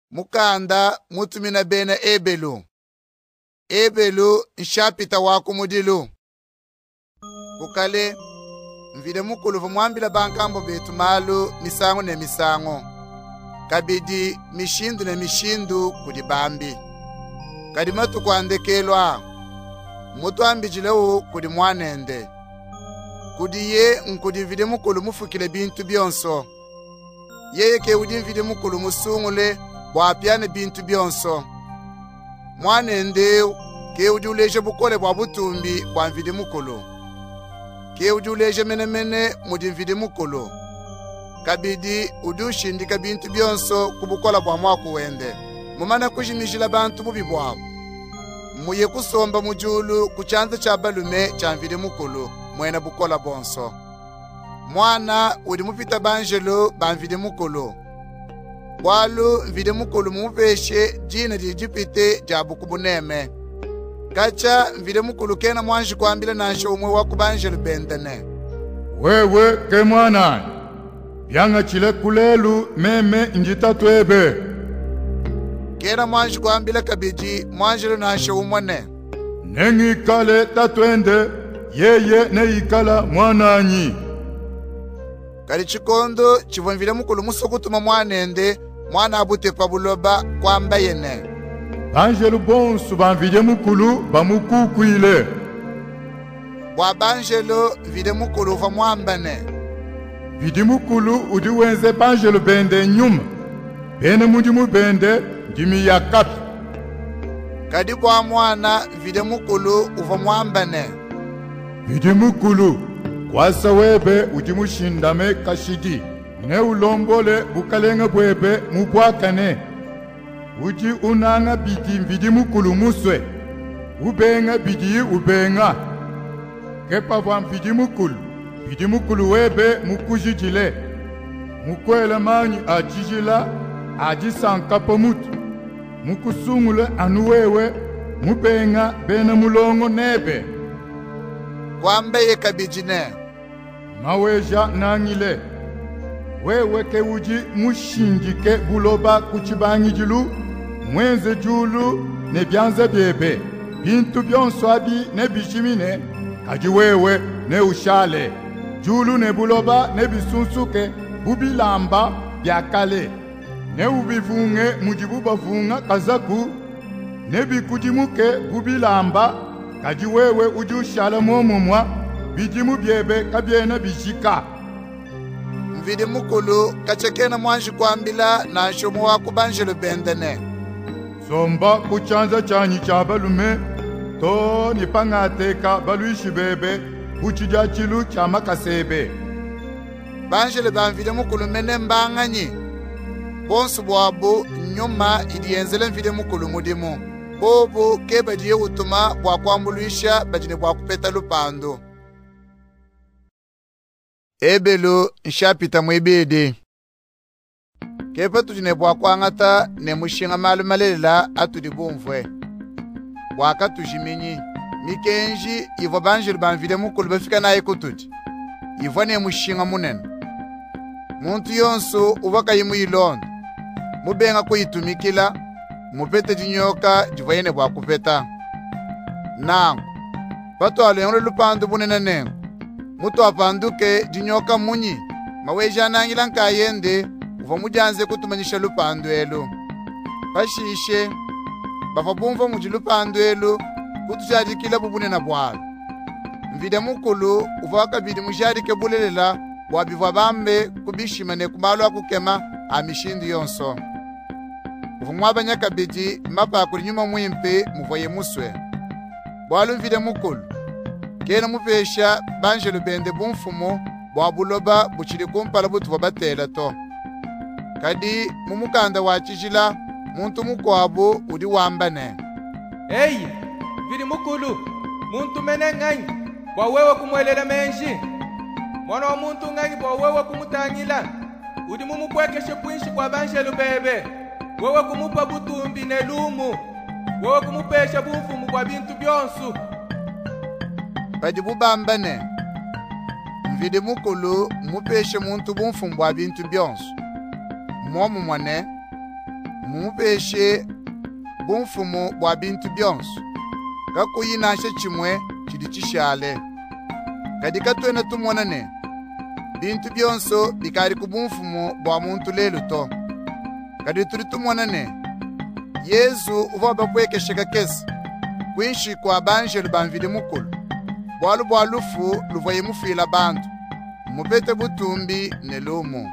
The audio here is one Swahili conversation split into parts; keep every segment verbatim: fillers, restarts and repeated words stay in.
mukanda mutumina bena Ebelu. Ebelu nshapita wako mudilu. Kukale mvide mukulu vumwambila bankambo betu malu misango ne misango. Kabidi mishindu ne mishindu kudi bambi. Kadimatu kuandekelwa. Mutu ambijilewu kudi mwanende. Kudi ye nkudi mvide mukulu mufukile bintu byonso. Yeye ke udi mvide mukulu musungule bwapiane bintu byonso. Mwanende ke udi uleje bukole bwa butumbi bwa mvide mukulu. Ke udi uleje mene mene mudi mvide mukulu. Kabidi udi ushindika bintu byonso kubukola bwa mwaku wende. Mumana kujimishila bantu bubi bwabo. Muye kusomba mujulu kuchanza cha balume cha mvide mukulu mwena bukola bonso. Mwana udi mupita banjelo ba mvide mukulu. Bwalu mvide mukulu mupeshe jina dijipite jabu kubuneme. Kacha mvide mukulu kena mwanji kuambila nansho umwe waku banjelo bendene. Wewe ke mwana byanga chile kulelu meme njita twebe. Kena mwanji kuambila kabiji mwanjelo nansho umwane. Nengi kale tatwende yeye ne ikala mwananyi. Kali chikondo chivonvile mukulu musokutuma mwanende mwana abute pabuloba kwamba yene. Banjelu bonsu banvide mukulu bamukukwile. Bwa banjelu vide mukulu va mwambane. Vidi mukulu udi wenze banjelu bende nyuma. Bene mudi mubende ndimi yakapi. Kadi bwa mwana vide mukulu uva mwambane. Vidi mukulu kwasa webe udi mushindame kashidi. Ne ulombole bukalenga bwebe mubwakane. Udi unanga bidi vidi mukulu muswe. Ubenga bidi ubenga. Kepa vwa vidi mukulu. Vidi mukulu webe mukujijile. Mukwele manyi ajijila ajisankapo mutu. Mukusungule anuwewe mubenga bena mulongo nebe. Kwamba ye kabijine. Maweja nangile. Wewe ke uji mushinjike buloba kuchibanyi jilu. Mwenze julu ne byanze bebe. Bintu byonso abi ne bishimine. Kaji wewe ne ushale. Julu ne buloba ne bisunsuke. Bubilamba byakale. Ne ubivunge mujibuba vunga kazaku. Ne bikujimuke bubilamba. Kaji wewe uji ushala momumwa. Bijimu byebe kabyena bijika. Mvide mukulu kachekena mwanji kuambila na shomu waku banjelo bendene. Somba kuchanza chanyi cha balume. To nipangateka baluishi bebe. Uchija chilu cha makasebe. Banjelo banvide mukulu mene mbanganyi. Bonsu bwabu nyuma idienzele mvide mukulu mudimu. Bobo keba diye utuma bwa kwambuluisha bajine bwa kupeta lupando. Ebelu nshapita mwibidi. Kepa tujine bwa kwangata ne mushinga malu malela atudi bumvwe. Bwaka tujiminyi. Mikenji ivo banjiri banvide mukulu bafika na ekutudi. Ivo ne mushinga munene. Muntu yonsu ubaka yimu ilondo. Mubenga kuyitumikila. Mupete jinyoka jivayene bwa kupeta. Nangu. Pato alengole lupando bunene nengu. Mutu apanduke jinyoka munyi. Maweja nangila nkayende. Uva mujanze kutumanyisha lupando elu. Pashishe. Bafa bumva muji lupando elu. Kutujadikila bubune na bwalo. Mvide mukulu uva wakabidi mujadike bulelela. Wabivwa bambe kubishimane kumalo akukema amishindi yonso. Uva mwabanya kabidi mapa akuli nyuma mwimpe muvoye muswe. Bwalu mvide mukulu. Kena mupesha banjelu bende bumfumo bwa buloba buchili kumpala butu wabatela to. Kadi mumukanda wachijila muntu mukwabu udi wambane. Hey, vidi mukulu, muntu mene nganyi, bwa wewe kumwelela menji. Mwana wa muntu nganyi bwa wewe kumutangila, udi mumukwekeshe pwinshi kwa banjelu bebe. Wewe kumupa butumbi ne lumu, wewe kumupesha bumfumu kwa bintu byonsu. Badi bubambane. Mvide mukulu mupeshe muntu bumfumu bwa bintu byonsu. Mwomu mwane. mumupeshe bumfumu bwa bintu byonso kakuyinashe chimwe chidi chishale kadi katwena tumonane bintu byonso bikari kubumfumu bwa muntu lelu to kadi turi tumonane Yesu uva bakwekesheka kesi kwinshi kwa banjelu banvile mukulu bwalu bwa lufu luvoye mufila bantu mupete butumbi ne lumu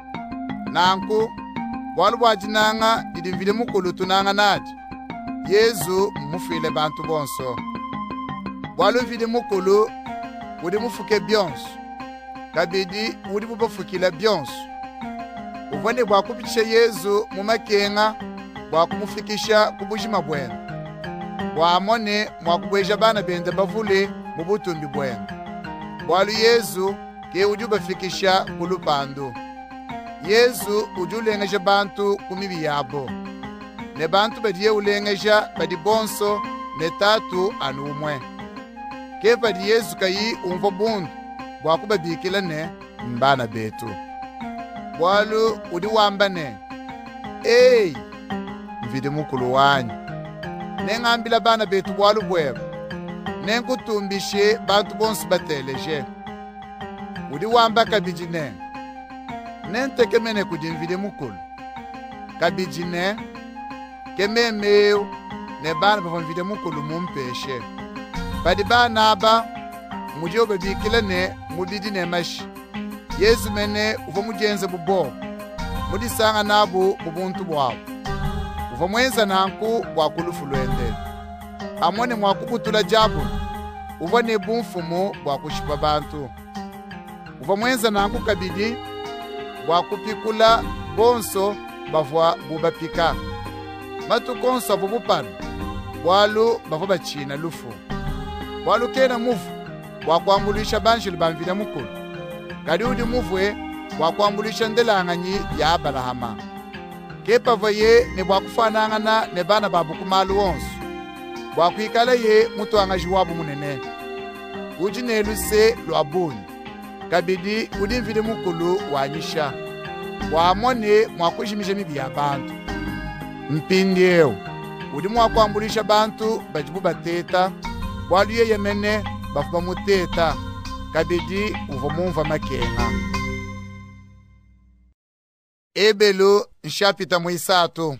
nanku bwalu bwa jinanga didi mvile mukulu tunanga nadi Yesu mufile bantu bonso bwalu mvile mukulu udi mufuke byonso kabidi udi bubafukila byonso uvone bwa kupitisha Yesu mumakenga bwa kumufikisha kubujima bwenu bwamone mwakubweja bana bende bavule mu butumbi bwenu bwalu Yesu ke udi ubafikisha kulupandu Yesu udi ulengeja bantu kumibi yabo ne bantu badiye ulengeja badi bonso ne tatu anu umwe ke badi Yesu kayi umvo bundu bwakubabikila ne mbana betu bwalu udi wambane ei mvide mukulu wanyu nengambila bana betu bwalu bwebo nenkutumbishe bantu bonsi bateleje udi wamba kabijine nentekemene kudi mvide mukulu kabijine kememeu ne bana bava mvide mukulu mumpeshe badi bana aba mujio babikile ne mubidi ne mashi Yesu mene uva mujenze bubo mudisanga nabo mubuntu bwabo uva mwenza nanku bwakulufu lwende amone mwakubutula jabu uva ne bumfumu bwakushipa bantu uva mwenza nanku kabidi bwakupikula bonso bavwa bubapika matu konso bubupana bwalu bavwa bachina lufu bwalu kena mufu bwakwambulisha banjelu banvile mukulu kadi udi muvwe bwakwambulisha ndelanganyi ya Abalahama kepava ye ne bwakufanangana ne bana babu kumalu wonso bwakwikala ye mutwangaji wabu munene uji neluse lwabunyi kabidi udi mvile mukulu wanyisha bwamone mwakujimisha mibi ya bantu mpindi ewu udi mwakwambulisha bantu bajibu bateta bwalu ye yemene bafuba muteta kabidi uva mumva makenga ebelu nshapita muisatu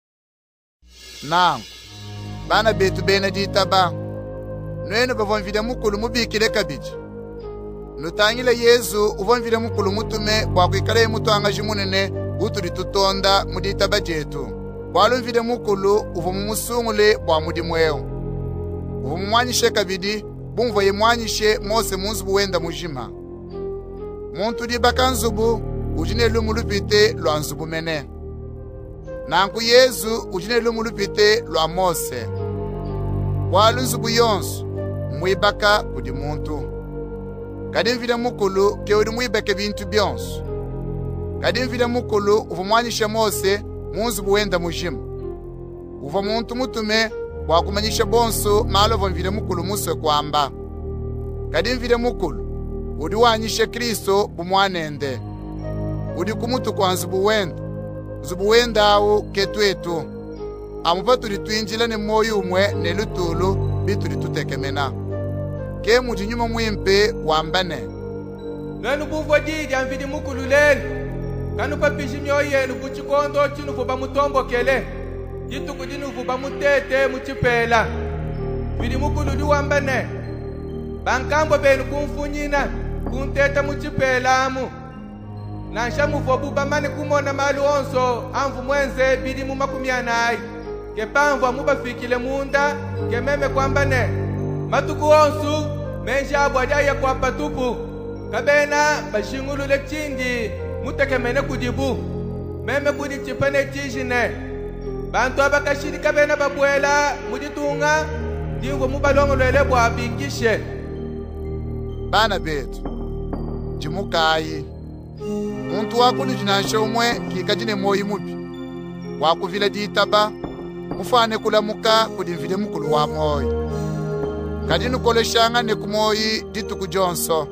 nangu bana betu bene ditaba nwenu bavomvile mukulu mubikile kabidi nutangile Yesu uvomvile mukulu mutume bwakwikala ye mutwangaji munene utuli tutonda muditaba jetu bwalumvile mukulu uva mumusungule bwa mudi mweo uva mumwanyishe kabidi bumva ye mwanyishe mose munzubu wenda mujima muntu dibaka nzubu ujine lumu lupite lwa nzubu mene nanku Yesu ujine lumu lupite lwa mose bwalu nzubu yonsu mwibaka kudi muntu kadi mvile mukulu ke udi mwibeke bintu byonsu kadi mvile mukulu uva mwanyishe mose munzubu wenda mujima uva muntu mutume bwakumanyisha bonso malo mvile mukulu muswe kwamba kadi mvile mukulu udi wanyishe Kristo bumwanende udi kumutu kwa nzubu wenda nzubu wenda awu ketwetu amupa tuli twinjila ne moyo umwe ne lutulu bituli tutekemena ke muti nyuma mwimpe wambane lwenu bumvo didi mvile mukulu lelu kanu papishi myoyo yenu kuchikondo chinu fuba mutombokele jituku dinu fuba mutete muchipela mvile mukulu liwambane bankambo benu kumfunyina kunteta muchipelamu nansha mufobu bamane kumona malu onso amvu mwenze bidi mumakumyanayi kepamvu amubafikile munda kememe kwambane matuku onsu menja abwadaya kwa patupu kabena bashingulule chindi mutekemene kudibu meme kudi chipane chijine bantu abakashiri kabena babwela muditunga dingo mubalongolele bwa bikishe bana betu jimukayi muntu wakulu jinansha umwe kikajine moyi mubi wakuvila ditaba mufane kulamuka kudimvile mukulu wa moyi kadinu koleshanga ne kumoyi dituku jonso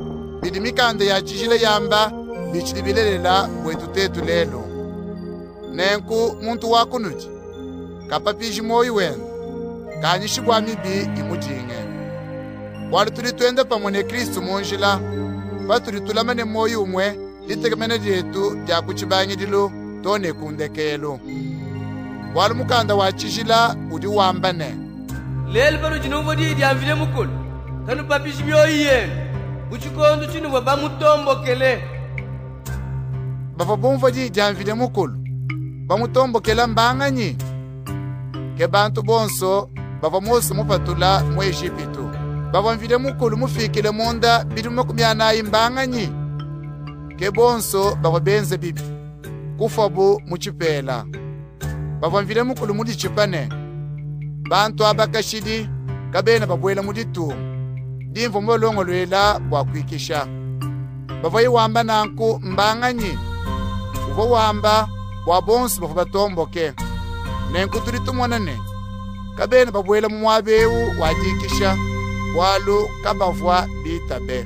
bidimikande ya chijile yamba bichilibilelela wetu tetu lelo nenku muntu wakunuji kapapiji moyo wenu kanyishi bwa mibi imujinge wali tuli twende pamwe ne Kristu munjila patuli tulamane moyo umwe litegemene lyetu lya kuchibangidilo tone kundekelo wali mukanda wachishila udi wambane lelo pano chinovo didi amvile mukulu kanu papiji myoyo yenu uchikondo chino baba mutombokele bava bumva didi amvile mukulu bamutombokela mbanganyi ke bantu bonso bava mose mupatula mu Egipitu bava mvile mukulu mufikile munda bidu makumyana imbanganyi ke bonso bava benze bibi kufabu muchipela bava mvile mukulu mudi chipane bantu abakashidi kabena babwela mudi tu dimvo molongo lwela bwa kwikisha bava iwamba nanku mbanganyi uvo wamba bwa bonso bava batomboke nenku tuli tumwanane kabena babwela mumwabeu wajikisha walu kabavwa bitabe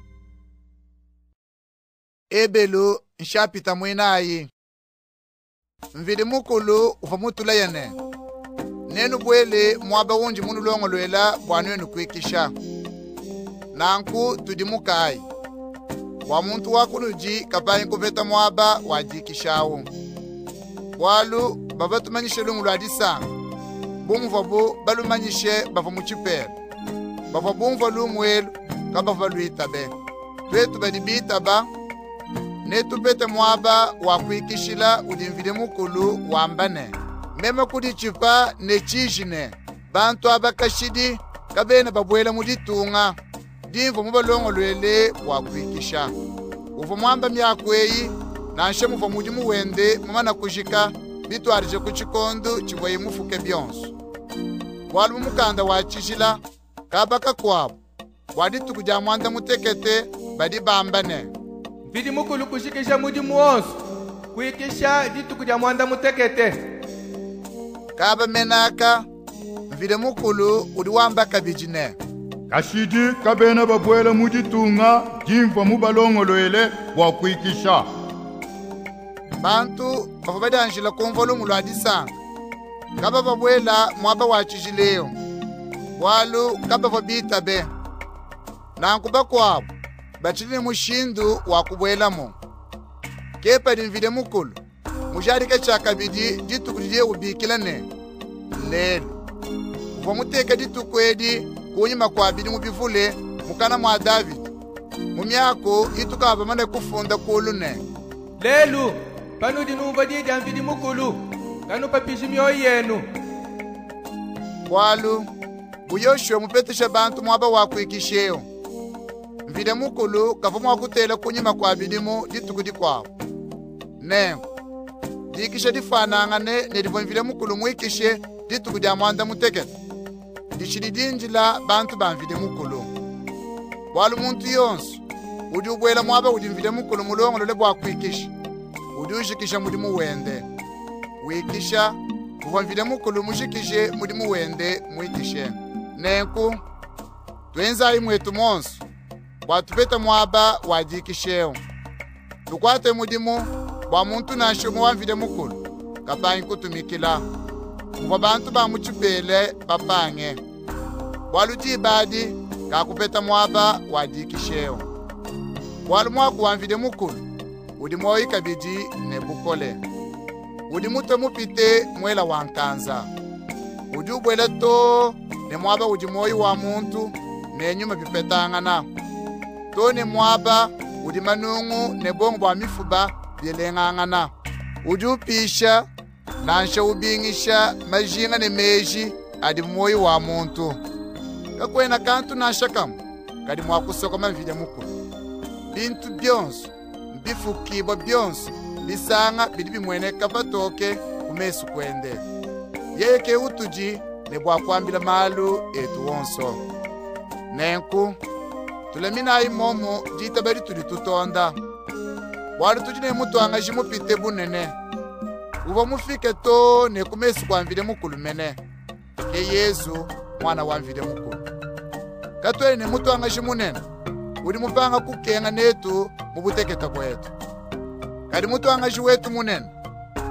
ebelu nshapita mwinayi mvili mukulu uva mutula yene nenu bwele mwaba unji munu longo lwela bwanwenu kwikisha nanku tudi mukai wa muntu wakunuji kapanyi kuveta mwaba wajikishawu walu baba tumanyishe lungu lwa disanga bumva bu balumanyishe bava muchipela bava bumva lumwelu kabava lwitabe twetu badi bitaba netu pete mwaba wakwikishila udimvile mukulu wambane meme kudi chipa ne chijine bantu abakashidi kabena babwela muditunga dimvo mubalongo lwele wakwikisha uvo mwamba myakweyi nanshe muva mudi muwende mumana kujika bitwarije kuchikondo chivoye mufuke byonso wali mumukanda wachishila kabaka kwabo wadituku ja mwanda mutekete badi bambane mvili mukulu kushikisha mudi muonso kuikisha dituku ja mwanda mutekete kaba menaka mvile mukulu udi wamba kabijine kashidi kabena babwela muditunga dimva mubalongolwele wakwikisha bantu bava badanjila kumva lungu lwa disanga kaba babwela mwaba wachijileo walu kaba vabitabe nanku bakwabo bachili mushindu wakubwelamo kepa dimvile mukulu mujarike chakabidi dituku diye ubikilane lelo uva muteka dituku edi kunyima kwa bidi mubivule mukana mwa David mumyako itukaba mane kufunda kulune lelu panu dinumva didi amvili mukulu kanu papiji myoyo yenu walu buyoshwe mupetesha bantu mwaba wakwikisheo mvile mukulu kava mwakutela kunyima kwa bidimu dituku dikwabo nengo dikisha difanangane nedivo mvile mukulu mwikishe dituku dia mwanda mutekete dishidi dinjila bantu bamvile mukulu walu muntu yonso udi ubwela mwaba udi mvile mukulu mulongo lole bwa kwikisha udi ushikisha mudi muwende wikisha uva mvile mukulu mushikishe mudi muwende mwikishe nenku twenzayi mwetu monso watupeta mwaba wajikisheo tukwate mudimu bwa muntu nashomo wamvile mukulu kapanyi kutumikila uva bantu bamuchipele bapange waluji badi kakupeta mwaba wajikisheo walu mwaku wamvile mukulu udi moyi kabidi ne bukole udi muto mupite mwela wankanza udi ubwele to ne mwaba udi moyi wa muntu ne nyuma bipetangana to ne mwaba udi manungu ne bongo bwa mifuba bilengangana udi upisha nansha ubingisha majinga ne meji adi moyi wa muntu kakwena kantu nashakamu kadi mwakusoka mavile mukulu bintu byonso mbifukibwa byonso bisanga bidi bimwene kapatoke kumesu kwende yeke utuji ne bwakwambila malu etu wonso nenku tulemina imomo jita bari tuli tutonda wali tuji ne mutwanga jimupite bunene uva mufike to ne kumesu kwamvile mukulu mene ke Yesu mwana wamvile mukulu katwele ne mutwanga jimunene udi mupanga kukenga netu mubuteketa kwetu kadi mutwanga jiwetu munene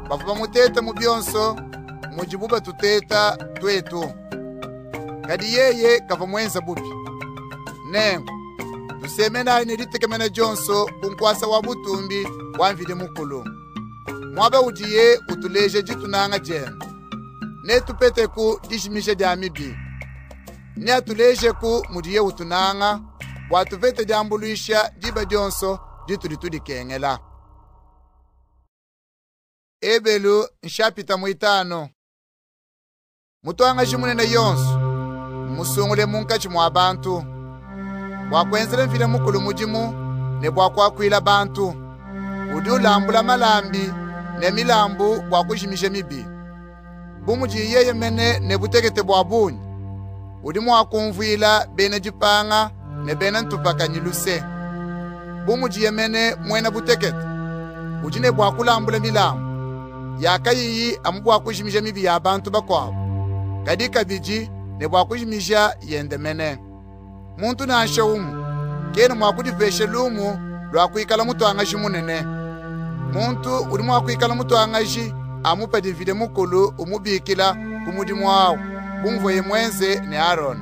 bafu bamuteta mu byonso mujibuba tuteta twetu kadi yeye kava mwenza bubi nengo tusemena ni litekemena jonso kunkwasa wa butumbi wanvide mukulu mwabe ujiye utuleje jitunanga jen ne tupete ku dishimishe jamibi ne atuleje ku mudiye utunanga watuvete jambuluisha jiba jonso jitulitudi kengela. Ebelu nshapita muitano mutuanga shimunene yonsu musungule munkachi mwa bantu bwakwenzele mfile mukulu mujimu ne bwakwakwila bantu udi ulambula malambi ne milambu bwakushimisha mibi bumujiye yemene ne butekete bwa bunyi udi mwakumvwila bene jipanga ne bene ntupakanyiluse bumujiye mene mwena butekete udi ne bwakulambula milambu yakayiyi amu bwakushimisha mibi ya bantu bakwabo kadi kabiji ne bwakushimisha yende mene muntu nansha umu kene mwakudiveshe lumu lwakwikala mutwangaji munene muntu uli mwakwikala mutwangaji amupa divide mukulu umubikila kumudimu wawo kumvoye mwenze ne Aaron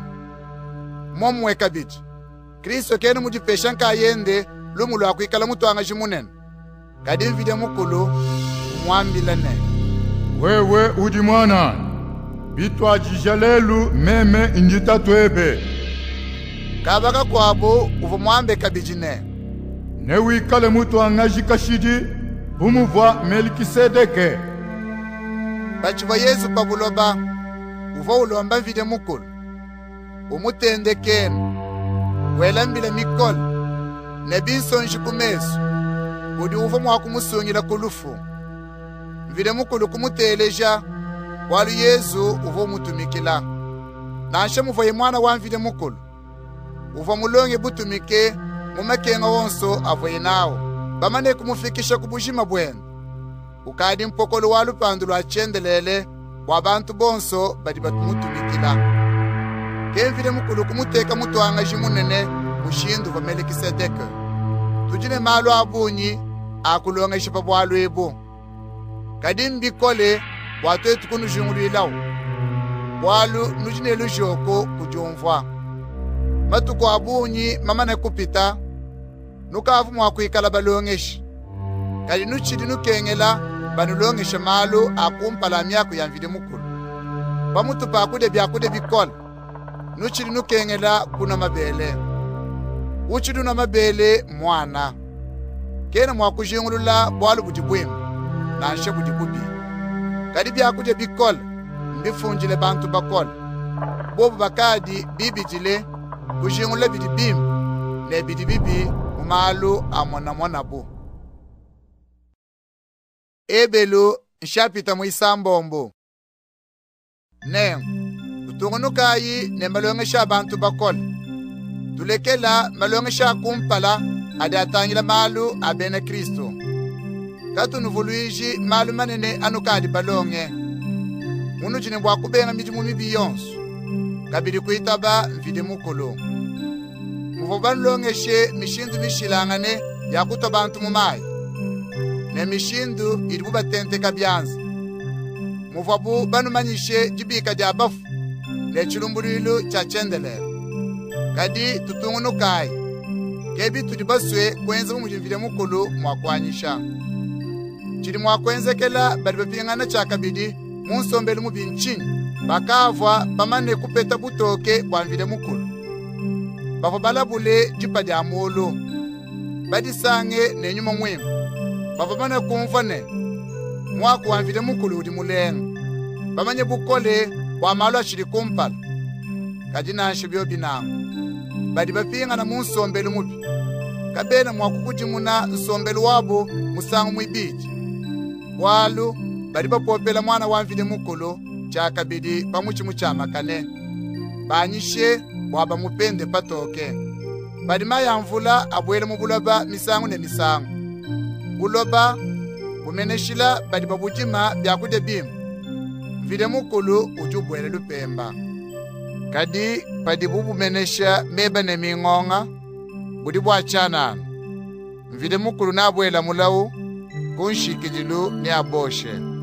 momwe kabiji Kristo kene mudivesha nkayende lumu lwakwikala mutwangaji munene kadi mvide mukulu mwambilane wewe udi mwana bitwa jijalelu meme injita twebe kabaka kwabo uvo mwambe kabijine ne wikale mutu angaji kashidi umuvwa Melkisedeke bachiva Yesu pabuloba uvo ulomba vide mukulu umutende kenu welambile mikolo ne binsonji kumesu udi uvo mwakumusungila kulufu vide mukulu kumuteleja walu Yesu uvo mutumikila nanshe muvoye mwana wa mvide mukulu uva mulonge butumike mumakenga wonso avoye nawo bamane kumufikisha kubujima bwenu ukadi mpokolo wa lupandu lwa chendelele wa bantu bonso badi batumutumikila kemvile mukulu kumuteka mutwanga jimunene mushindu va Melkisedeke tujine malu abunyi akulonga shipa bwalu ebu kadi mbikole watu etukunu jinguluilawo bwalu nujine lujoko kujumvwa matuko abunyi mama ne kupita nukavu mwakwikala balongeshi kali nuchidi nukengela banulongesha malu akumpala myako yanvide mukulu bamutupa akude byakude bikola nuchidi nukengela kuna mabele uchidu na mabele mwana kena mwakujingulula bwalu budibwemu nanshe budibubi kali byakude bikola mbifunjile bantu bakola bobu bakadi bibijile kujingula bidi bim ne bidi bibi umalu amona mona bu ebelu nshapita muisambombo ne utungunukayi ne malongesha abantu bakola tulekela malongesha kumpala adi atangila malu abene Kristo katunuvuluiji malu manene anukadi balonge munu jine bwakubenga mijimu mibi yonsu kabidi kuitaba mvide mukulu muvo banulongeshe mishindu mishilangane yakuta bantu mumayi ne mishindu ilibu batente kabyanza muvo bu banumanyishe jibika dia bafu ne chilumbulilu cha chendelele kadi tutungunukayi kebi tudibaswe kwenza mumujimvide mukulu mwakwanyisha chili mwakwenzekela bali bapingana cha kabidi munsombele mubinchini bakavwa bamane kupeta butoke bwanvide mukulu bavo balabule jipa dia mulu badisange nenyuma mwimu bavo bane kumva ne mwaku wanvide mukulu udi mulenga bamanye bukole wamalu ashili kumpala kajinanshe byo binango badi bapinga na munsombele mubi kabena mwakukujimuna nsombele wabo musangu mwibiji walu badi bapopela mwana wanvide mukulu chakabidi pamuchi muchamakane banyishe bwaba mupende patoke badi mayamvula abwele mubuloba misangu ne misangu buloba bumeneshila badi babujima byakude bimu mvide mukulu ujubwele lupemba kadi padi bubumenesha meba ne mingonga budi bwachanana mvide mukulu nabwela mulawu kunshikijilu ni aboshe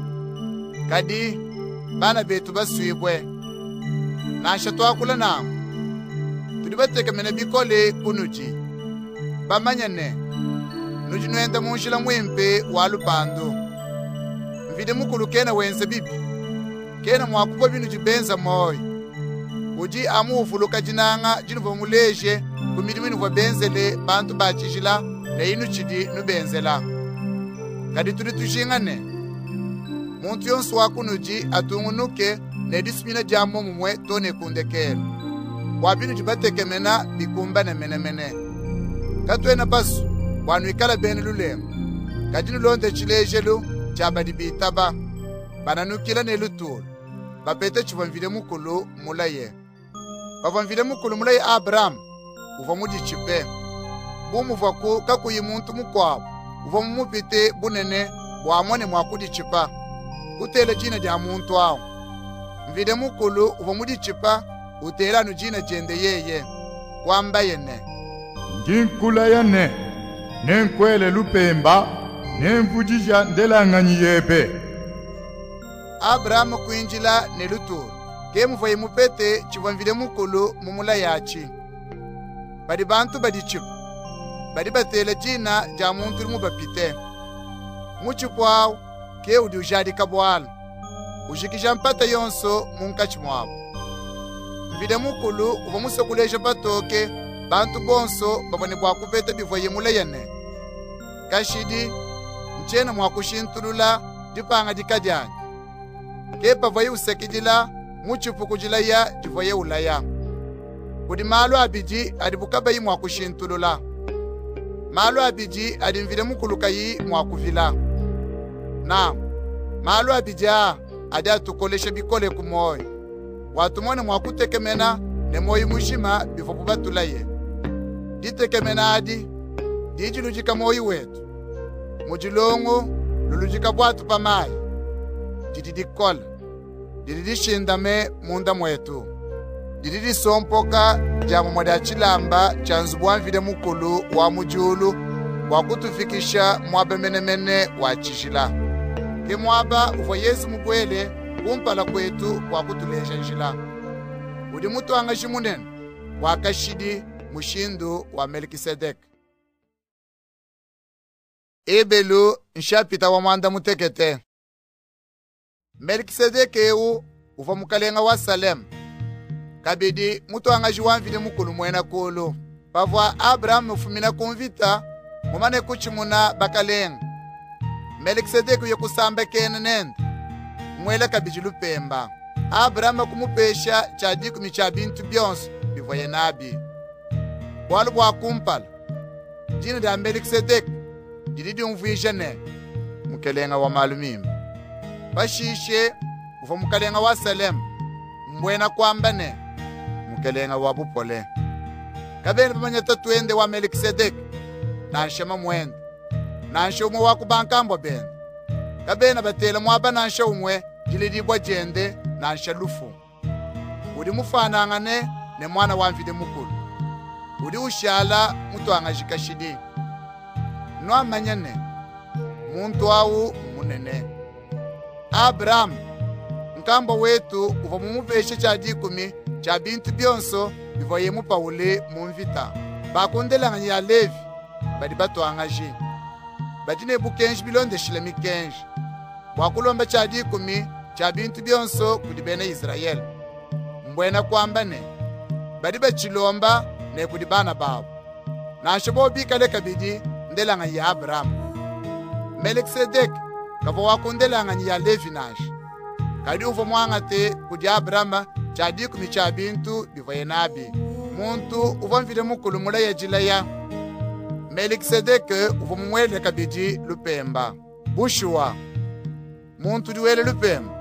kadi bana betu baswibwe nasha twakula nawo tudi batekemene bikole kunuji bamanyane nuji nwenda munshila mwempe wa lupando mvide mukulu kena wenze bibi kena mwakupa binu jibenza moyo uji amufuluka jinanga jinuva muleje kumidi minu vabenzele bantu bachishila na inu chidi nubenzela kadi tudi tushingane muntu yonsu wakunuji atungunuke na disipina jambo mumwe tone kundekelo wabinu jibatekemena bikumba na menemene katwena basu wanu ikala bene lulemu kadinu londe chilejelu chabadi bitaba bananukila ne lutulu bapete chivamvile mukulu mulaye bavamvile mukulu mulaye Abraham uva mudi chipe bumuva ku kakuyi muntu mukwabo uva mumupite bunene bwamone mwakudi chipa utele jina ja muntu awo mvile mukulu uva mudi chipa utela nu jina jende yeye kwamba yene ndinkula yane nenkwele lupemba nemvujija ndelanganyi yebe Abraham kuinjila ne lutulu kemuva imupete chivamvile mukulu mumula yachi badi bantu badi chipu badi batele jina ja muntu limu bapite muchipu awu ke udi ujadi kabwala ujikisha mpata yonso munkachi mwabo mvile mukulu uva musokuleja batoke bantu bonso babone bwakupeta bivoye mula yene kashidi mchena mwakushintulula dipanga dikajani kepa vayi usekijila muchipu kujilaya jivoye ulaya kudi malu abiji adibukaba yi mwakushintulula malu abiji adimvile mukuluka yi mwakuvila na malu abija adi atukoleshe bikole kumoyo watumone mwakutekemena ne moyi mushima bifopu batulaye ditekemena adi dijilujika moyi wetu mujilongo lulujika bwatu pamayi dididikola dididishindame munda mwetu dididisompoka jamu mwada chilamba chanzu bwamvile mukulu wa mujulu wakutufikisha mwabe menemene wa chishila ke mwaba uva Yesu mubwele kumpala kwetu wakutuleja njila udi mutu anga shimunene wakashidi mushindu wa Melkisedeki ebelu nshapita wa mwanda mutekete Melkisedeki ewu uva mukalenga wa Salemu kabidi mutu anga jiwamvile mukulu mwena kulu pavwa Abraham ufumina kumvita mumane kuchimuna bakalenga Melkisedeki uye kusamba kene nende mwela kabiji lupemba Abraham kumupesha chadikumi cha bintu byonso bivoye nabi walu bwa kumpala jina da Melkisedeki dididi umvuisha ne mukalenga wa malumimba bashishe uva mukalenga wa Salemu mbwena kwamba ne mukalenga wa bupole kabene pamanyata twende wa Melkisedeki nanshema mwende nanshe umwe wakubankambwa bende kabene batela mwaba nanshe umwe jilidibwa jende nanshe lufu udi mufanangane ne mwana wamvile mukulu udi ushala mutu angajikashidi no amanyane muntu awu munene Abraham nkambo wetu uva mumupeshe chadikumi cha bintu byonso bivoye mupawule mumvita bakundelanga ya Levi badi batwangaji badine bukenji bilonde shile mikenji wakulomba chadikumi cha bintu byonso kudi bene Israeli mbwena kwamba ne badi bachilomba ne kudi bana bawo nashobo bikale kabidi ndelanga ya Abraham Melkisedeki kava wakundelanga ya Levi nashi kadi uva mwangate kudi Abraham chadikumi cha bintu bivoye nabi muntu uva mvile mukulu mula ya jilaya Melkisedeki uva mwele kabidi lupemba bushua muntu diwele lupemba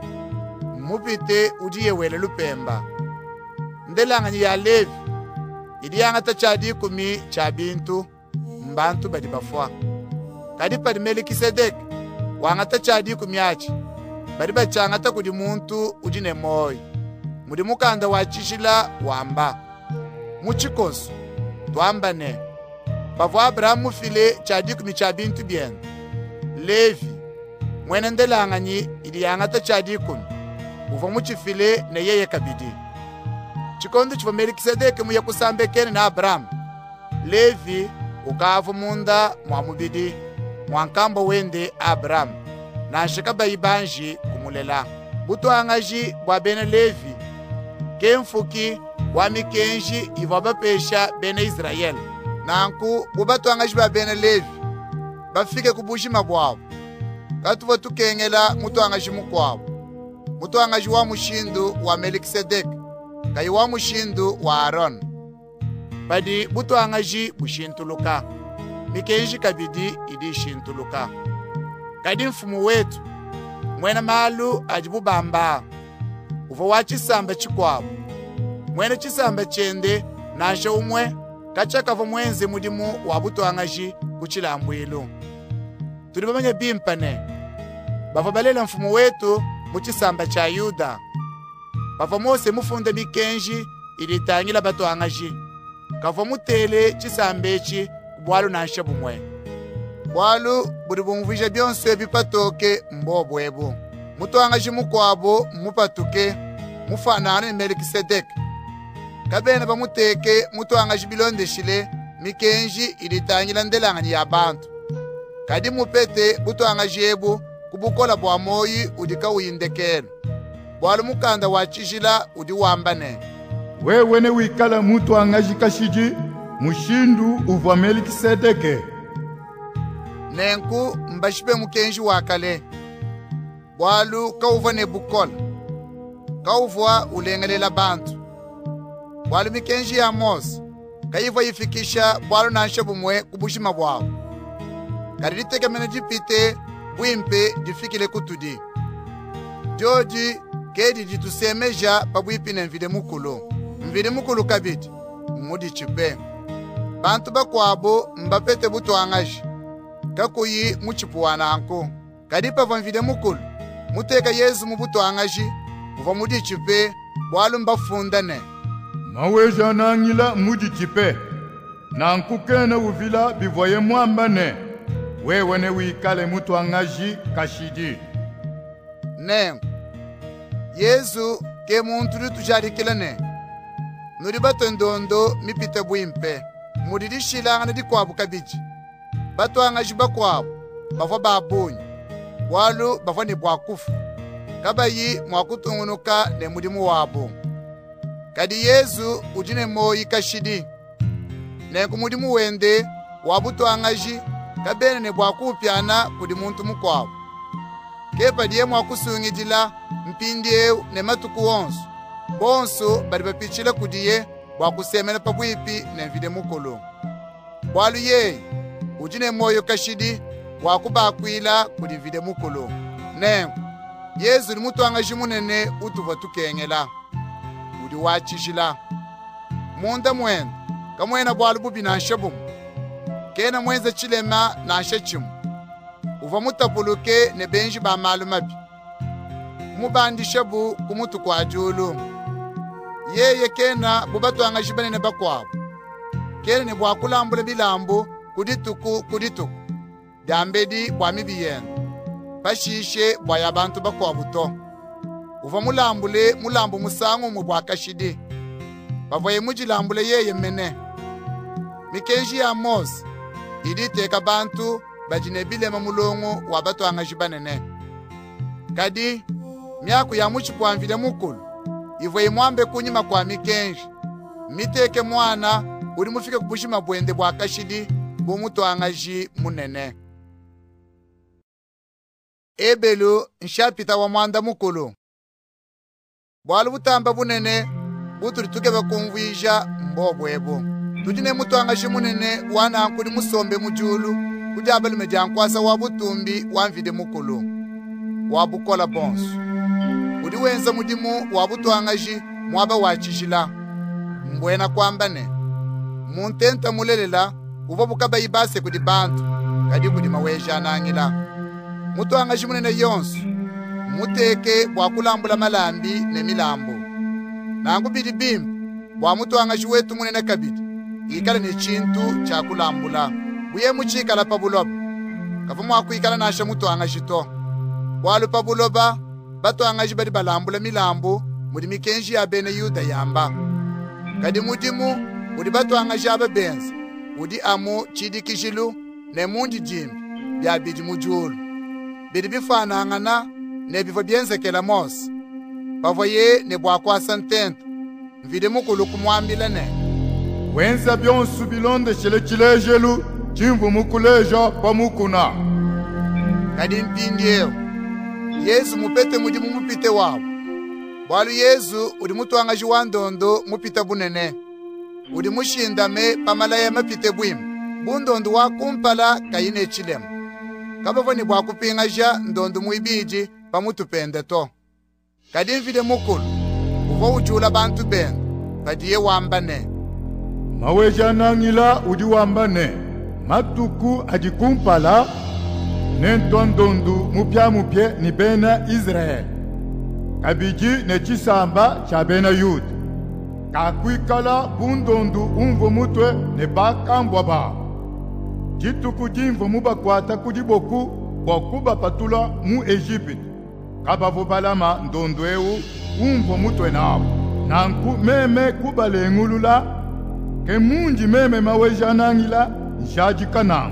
mupite udiye wele lupemba ndelanga ya Levi idiyangata chadikumi cha bintu mbantu badi bafwa kadi padi Melkisedeki wangata chadikumi achi badi bachangata kudi muntu udine moyo mudi mukanda wachishila wamba muchikoso twamba ne pavo Abrahamu file chadikumi cha bintu byene Levi mwene ndelanganyi ili yangata chadi kumi uva muchifile ne yeye kabidi. Chikondo chiva Melikisedeki muya kusambekene na Abrahamu. Levi ukavu munda mwa mubidi mwankambo wende Abrahamu na nshika bayibanji kumulela. Buto angaji bwa bene Levi kemfuki wa mikenji iva bapesha bene Israeli. Nanku bubato angaji ba bene Levi bafike kubushima bwabo katuva tukengela muto angaji mukwabo. Muto angaji wa mushindu wa Melikisedeki kayi wa mushindu wa Aaron. Badi buto angaji bushintuluka mikenji kabidi idi shintuluka. Kadi mfumu wetu mwena malu ajibubamba uva wa chisamba chikwabo. Mwene chisamba chende nasha umwe kachakava mwenze mudimu wa buto angaji kuchilambwilu. Tuli bamanya bimpane bava balela mfumu wetu muchisamba cha Yuda. Bava mose mufunde mikenji ilitangila bato angaji kava mutele chisambechi kubwalu nansha bumwe. Bwalu budi bumvija byonse bipatoke mbobwebu. Muto angaji mukwabo mupatuke mufanana ni Melikisedeki. Kabene bamuteke muto angaji bilondeshile mikenji ilitangila ndelangani ya bantu. Kadi mupete buto angaji ebu kubukola bwa moyi udika uyindekele. Bwalu mukanda wachijila udi wambane. Wewe ne wikala mutu angaji kashiji mushindu uva Melikisedeki. Nenku mbashipe mukenji wakale. Bwalu kauva ne bukola kauva ulengelela bantu. Bwalu mikenji ya Mose kaiva yifikisha bwalu nansha bumwe kubushima bwao. Kariliteke mene jipite bwimpe jifikile kutudi. Joji kedi jitusemeja pabwipine mvide mukulu. Mvide mukulu kabidi mudi chipe. Bantu bakwabo mbapete buto angaji kakuyi muchipuwana anko. Kadipa va mvide mukulu muteka Yesu mubuto angaji uva mudi chipe bwalu mbafundane. Maweja nangila mudi chipe nanku kene uvila bivoye mwambane. Wewe ne wikale mutu angaji kashidi. Nengu Yesu ke muntu litujarikilane nuri bato ndondo mipite bwimpe muriri shilanga di kwabu kabiji. Bato angaji bakwabo bava babunyi walu bava ni bwakufu kabayi mwakutungunuka ne mudimu wabo. Kadi Yesu ujine moyi kashidi nengu mudimu wende wabuto angaji kabene ne bwakupyana kudi muntu mukwabo. Kepa diye mwakusungidila mpindie ne matuku wonsu bonso bari bapichila kudiye bwakusemela pabwipi ne mvide mukulu. Bwalu ye ujine moyo kashidi wakubakwila kudi mvide mukulu. Nengu Yesu ni mutu angaji munene utuva tukengela udi wachishila. Munda mwenda kamwena bwalu bubi nansha bumu kena mwenze chilema nansha chimu uva mutapuluke ne benji ba malu mabi mubandisha bu kumutu kwa julu. Yeye kena bubatu angaji bane ne bakwabo kena ne bwakulambula bilambu kudituku kudituku dambedi bwa mibiyen pashishe bwa yabantu bakwabuto uva mulambule mulambu musangu mu bwa kashidi bavoye mujilambule yeye mene. Mikenji ya Mose iditeka bantu bajinebile mamulongo wa batu angaji banene. Kadi miaku ya muchi kwa mvide mukulu ivo imwambe kunyima kwa mikenji miteke mwana uri mufike kubushima bwende bwa kashidi bumuto angaji munene. Ebelu nshapita wa mwanda mukulu. Bwalu butamba bunene buturi tuke bakumvija mbobwebo. Tujine muto angaji munene wana ankuri musombe mujulu kujabali mejankwasa wabutumbi wamvide mukulu wabukola bonsu. Udi wenza mudimu wabuto angaji mwaba wachishila mbwena kwambane muntenta mulelela uva bukaba ibase kudi bantu kadi kudi maweja nangila. Muto angaji munene yonsu muteke bwakulambula malambi ne milambo nangu bidi bimbi bwa muto angaji wetu munene kabidi ikala ni chintu cha kulambula buye muchikala pabuloba kavumu akuikala nasha muto angaji to Walu pabuloba batwangaji badi balambula milambu mudi mikenji ya bene Yuda yamba. Kadi mudimu udi batwangaji ababenzi udi amu chidi kishilu ne mundi jimbi bya bidi mujulu. Bidi bifanangana ne bifo bienzekela mosi. Pavoye ne bwakwa santento mvide mukulu kumwambila ne. Wenza byonsu bilonde chile chilejelu chimvu mukuleja pamukuna. Kadi mpindiyo Yesu mupete mudi mumupite wabo. Bwalu Yesu udi mutwangaji wa ndondo mupita bunene. Udi mushindame pamalaya mapite bwimu. Bundondo wakumpala kayine chilemu. Kabavoni bwakupingaja ndondo muibiji pamutupende to. Kadi mvide mukulu uvo ujula bantu benu padiye wambane. Maweja nangila udi wambane. Matuku adikumpala nentondondu mupya mupye ni bena Israel. Kabiji ne chisamba cha bena Yuda. Kakwikala bundondu umvo mutwe ne bakambwa ba. Jituku jimvo mubakwata kujiboku bokuba patula mu Egypte. Kabavo balama ndondu ewu umvo mutwe nabo. Nanku meme kubale ngulula ke munji meme maweja nangila nshaji kanangu.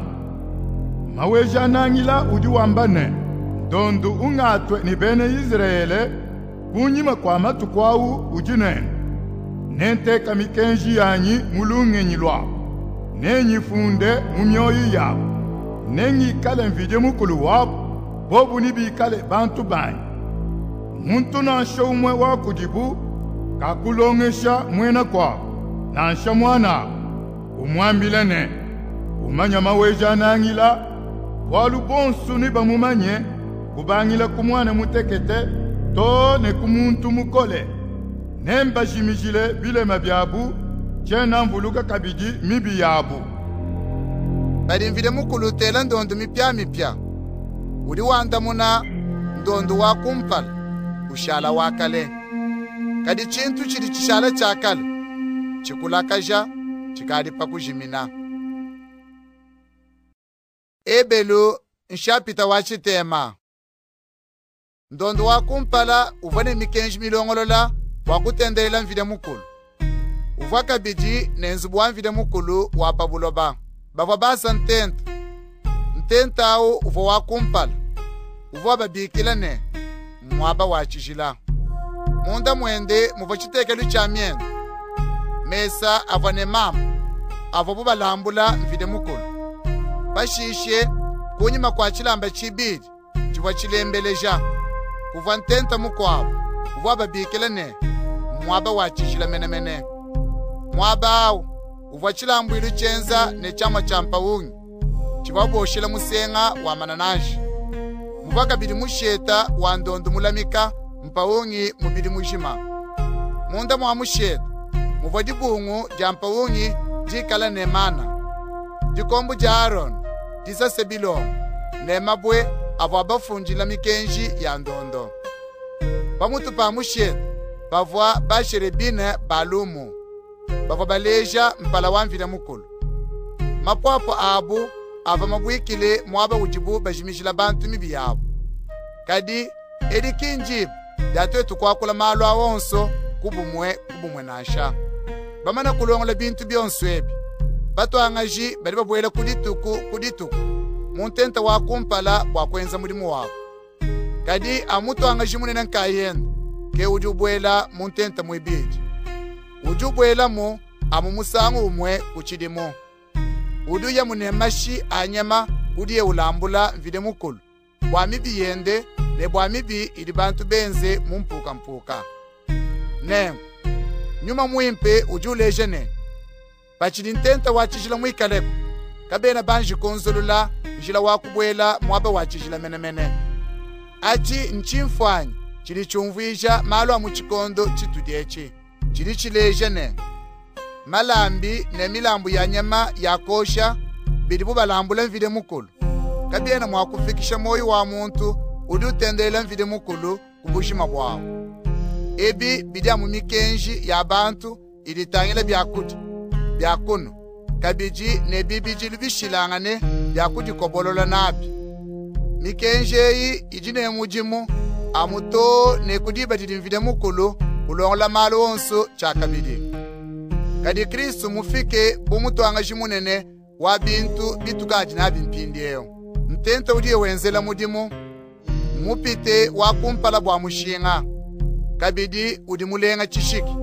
Maweja nangila udi wambane. Ndondu ungatwe ni bene Israele kunyima kwa matu kwawu ujinene. Nenteka mikenji yanyi mulunge nyilwa. Nenyi funde mumyoyi yabu. Nenyi kale mvide mukulu wabu. Bobu nibi kale bantu banyi. Muntu nansha umwe wakujibu kakulongesha mwena kwa. Nansha mwana umwambilene. Umanya maweja nangila walu bonsu niba mumanye kubangila kumwana mutekete to ne kumuntu mukole. Nemba jimijile bilema byabu chena mvuluka kabiji mibi yabu. Badi mvide mukulu tela ndondo mipya mipya. Udi wanda muna ndondo wakumpala ushala wakale. Kadi chintu chidi chishala chakale chikulakaja chikadi pakujimina. Ebelu nshapita wachitema. Ndondo wakumpala uvane mikenji milongolola wakutendelela mvide mukulu. Uva kabiji nenzubu wa mvide mukulu wapabuloba. Bava basa ntenta. Ntenta au uva wakumpala. Uva babikila ne. Mwaba wachijila. Munda mwende muva chitekelu cha miendo. Mesa avane mama. Avobu balambula mvide mukulu. Bashishe kunyima kwa chilamba chibidi. Chiva chilembeleja. Kuva ntenta mukwabu. Uva babikila ne. Mwaba wachijila mene mene. Mwaba au uva chilambu ilu chenza ne chama champa ungi. Chivabu oshila musenga wa mananaji. Muvaka bidi musheta wa ndondo mulamika mpa ungi mubidi mujima. Munda mwa musheta muva dibungu jampa ungi jikala ne mana. Dikombu ja Aaron disa sebilongo ne mabwe avo abafunjila mikenji ya ndondo. Pamutu pa musheta bavwa basherebine balumu. Bava baleja mpala wamvile mukulu. Mapwapo abu ava mabwikile mwaba ujibu bajimishila bantu mibi yabu. Kadi edi kinjibu datwe tukwakula malu awonso kubumwe kubumwe nasha. Bamana kulongola bintu byonswebi. Batu angaji bali babwela kudituku kudituku. Muntenta wakumpala wakwenza mulimu wabu. Kadi amutu angaji munena nkayenda ke ujubwela muntenta mwibiji. Ujubwela mu amu musangu umwe kuchidimu. Uduya munemashi anyama udiye ulambula mvide mukulu. Bwamibi yende ne bwamibi ili bantu benze mumpuka mpuka. Nengu nyuma muimpe ujuleje ne. Pachidintenta wachijila mwikaleko. Kabena banji konzolula njila wakubwela mwaba wachijila mene mene. Achi nchimfanyi chili chumvuisha malu amuchikondo chitudiechi. Chili chileje ne. Malambi ne milambu ya nyama ya kosha bidibu balambula mvide mukulu. Kabiena mwakufikisha moyo wa muntu udi utendela mvide mukulu kubushima bwao. Ebi bidia mumikenji ya bantu ilitangila byakuti byakunu. Kabiji ne bibiji lubishilangane byakuti kobolola nabi. mikenjeyi ijine mujimu amuto ne kudiba didimvide mukulu ulongola malo onso chakabili. Kadi Kristu mufike bumutwanga jimunene wa bintu bitukaji na bimpindieyo. Mtento udiye wenzela mudimu mupite wa kumpala bwa mushinga kabidi udimulenga chishiki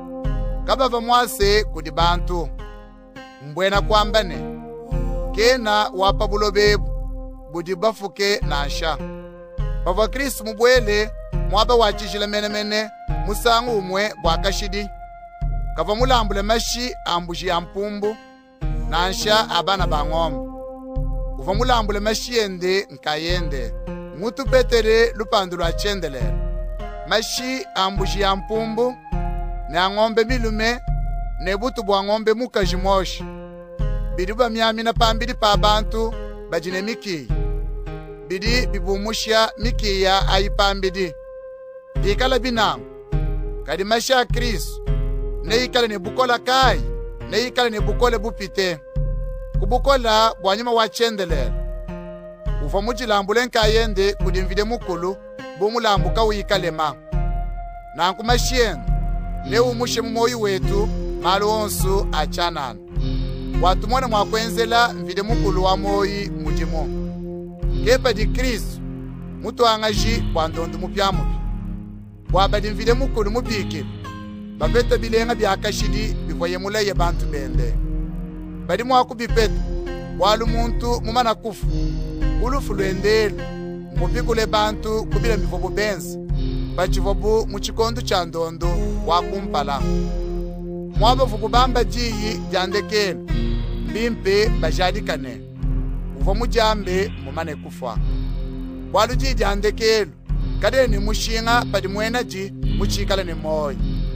kabava mwase kudi bantu mbwena kwambane kena wapa bulobebu budi bafuke nasha bava Kristu mubwele mwaba wachishila mene mene musangu umwe bwakashidi kava mulambule mashi ambushi ya mpumbu nansha abana bang'ombe uva mulambule mashi yende nkayende mutu petere lupandu lwa chendelele mashi ambushi ya mpumbu na ng'ombe milume ne butu bwa ng'ombe mukaji moshi bidi bamyami na pambidi pa bantu bajine miki bidi bibumusha miki ya ayipambidi bikala binangu kadi mashi ya Kristu ne ikale ne bukola kai ne ikale ne bukole bupite kubukola bwanyuma wa chendelele ufa mujilambule nkayende kudimvide mukulu bumulambuka uyikalema nanku mashienu ne umushe mumoyi wetu malo onsu achanana watumona mwakwenzela mvide mukulu wa moyi mujimo kepa di Kristu mutwangaji bwandondu mupyamubi wabadi mvide mukulu mubiki bapeta bilenga byakashidi bivoyemula ye bantu bende badi mwakubipeta walu muntu mumana kufu ulufu lwendelu mupikule bantu kubila mivobu benzi bachivobu muchikondu cha ndondo wakumpala mwabavu kubamba jiyi jandekelu mbimpe bajadikane uvo mujambe mumane kufa walu jiyi jandekelu kadele ni mushinga padi mwena ji muchikala ni moyo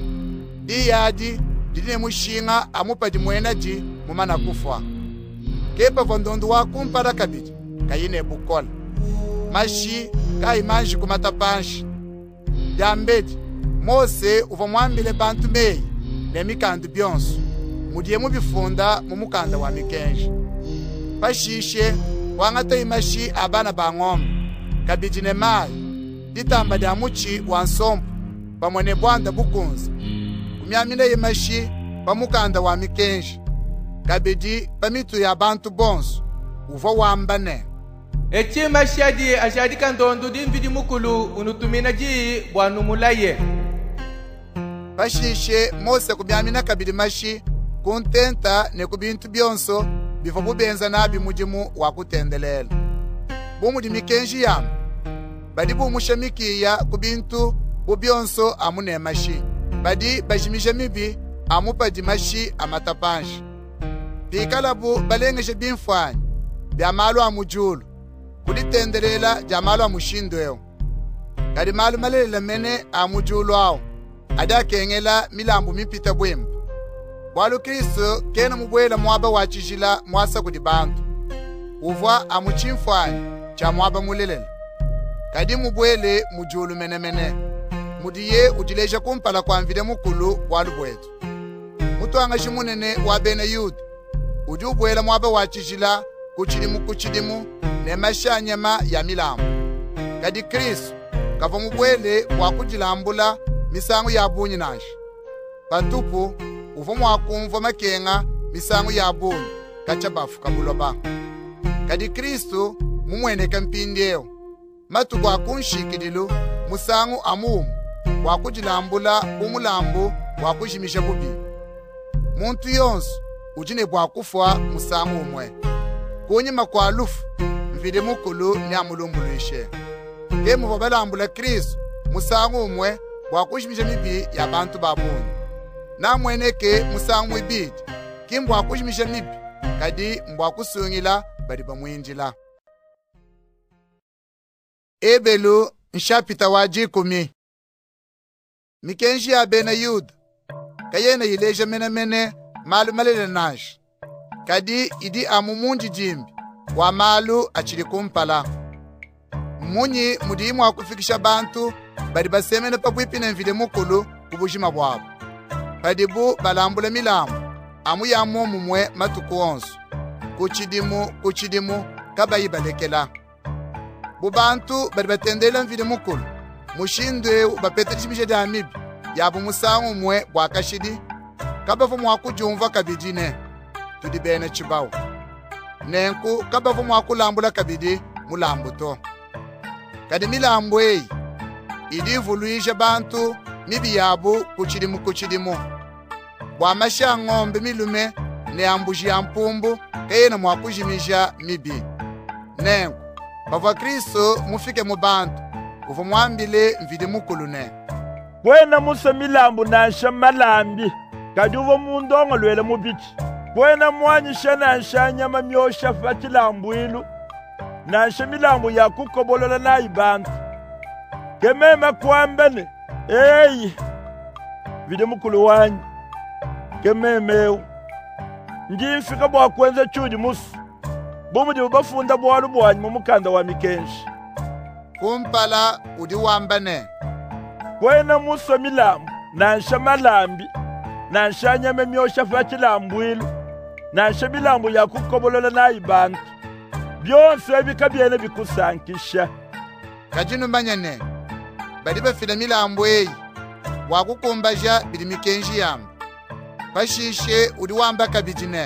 iyadi dine mushinga amupadi mwena ji mumana kufa kepa vondondu wakumpala kabiji kayine bukola mashi kai manji kumata panshi jambedi Mose uva mwambile bantu meyi ne mikandu byonso mudiye mubifunda mumukanda wa mikenji pashishe wangata imashi abana ba ng'ombe kabiji ne mayi ditamba dia muchi wa nsompo pamwene bwanda bukunzi kumyamine imashi pamukanda wa mikenji kabiji pamitu ya bantu bonso uva wambane echima shadi ashadi kandondo dimvidi mukulu unutumina ji bwanumulaye pashishe Mose kumyamina kabidi mashi kuntenta ne kubintu byonso biva bubenza nabi mujimu wa kutendelela bumudi mikenji yamu badi bumusha mikiya kubintu bubyonso amune mashi badi bajimisha mibi amupadi mashi amatapanshi bikalabu balengeshe binfwanyi byamalu amujulu kulitendelela jamalo amushindweo kadi malu malele mene amujulu ao adakengela milambu mipita bwembe walu Kristu kena mubwela mwaba wachijila mwasa kudi bantu uvwa amuchimfwanyi cha mwaba mulelela kadi mubwele mujulu mene mene mudiye ujileja kumpala kwa mvide mukulu walu bwetu mutwanga jimunene wa bene yuda udi ubwela mwaba wachijila kuchidimu kuchidimu ne mashanyama ya milambu kadi Kristu kava mubwele wakujilambula misangu ya bunyi nashi patupu uvo mwakumva makenga misangu ya bunyi kacha bafu kabuloba kadi Kristu mumweneka mpindeo matuku akunshikililu musangu amumu wakujilambula bumulambu wakujimisha bubi muntu yonsu ujine bwakufwa musangu umwe kunyima kwa lufu mvide mukulu ni amulumbuluishe kemu vabalambula Kristu musangu umwe wakushimisha mibi ya bantu babuni na mweneke musangu mwibidi kimbu wakushimisha mibi kadi mbwakusungila badi bamwinjila ebelu nshapita waji kumi mikenji ya bena yuda kayena yileja mene mene malu malele nashi kadi idi amumundi jimbi wa malu achili kumpala munyi mudimu wakufikisha bantu badi basemene papwipine mvide mukulu kubujima bwabo badibu balambule milambu amu ya mumu mwe matuku onsu kuchidimu kuchidimu kabayi balekela bubantu bari batendela mvide mukulu mushindwe bapeterishimishe da mibi yabu musangu mwe bwakashidi kabavu mwakujumva kabidine tudi bene chibawo nenku kabavu mwakulambula kabidi mulambuto kadi milambo eyi idivuluisha bantu mibi yabu kuchidimu kuchidimu bwamasha ng'ombe milume ne ambushi ya mpumbu kayena mwakujimisha mibi nenku bava Kristo mufike mu bantu uva mwambile mvide mukulu ne bwena musa milambo nansha malambi kadi uva mundongo lwele mubiki bwena mwanyisha nansha nyama myosha fatilambu ilu nansha milambo ya kukobolola na ibantu kemema kwambene eyi vide mukulu wanyi kememeu njimfika bwa kwenza chudi musu bomu dibu bafunda bwalu bwanyi mu mukanda wa mikenshi kumpala udi wambane bwena musa milambo nansha malambi nansha nyama myosha fatilambu ilu nansha milambo ya kukobolola na ibantu byonse bika byene bikusankisha kajinu manyane badi bafila milambo eyi wakukumbaja bidi mikenji yamba bashishe udi wamba kabijine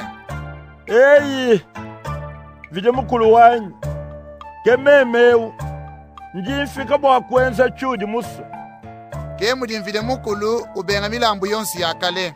eyi vide mukulu wanyi kememeu njimfika bwa kwenza chudi musu kemudi mvide mukulu ubenga milambo yonsi yakale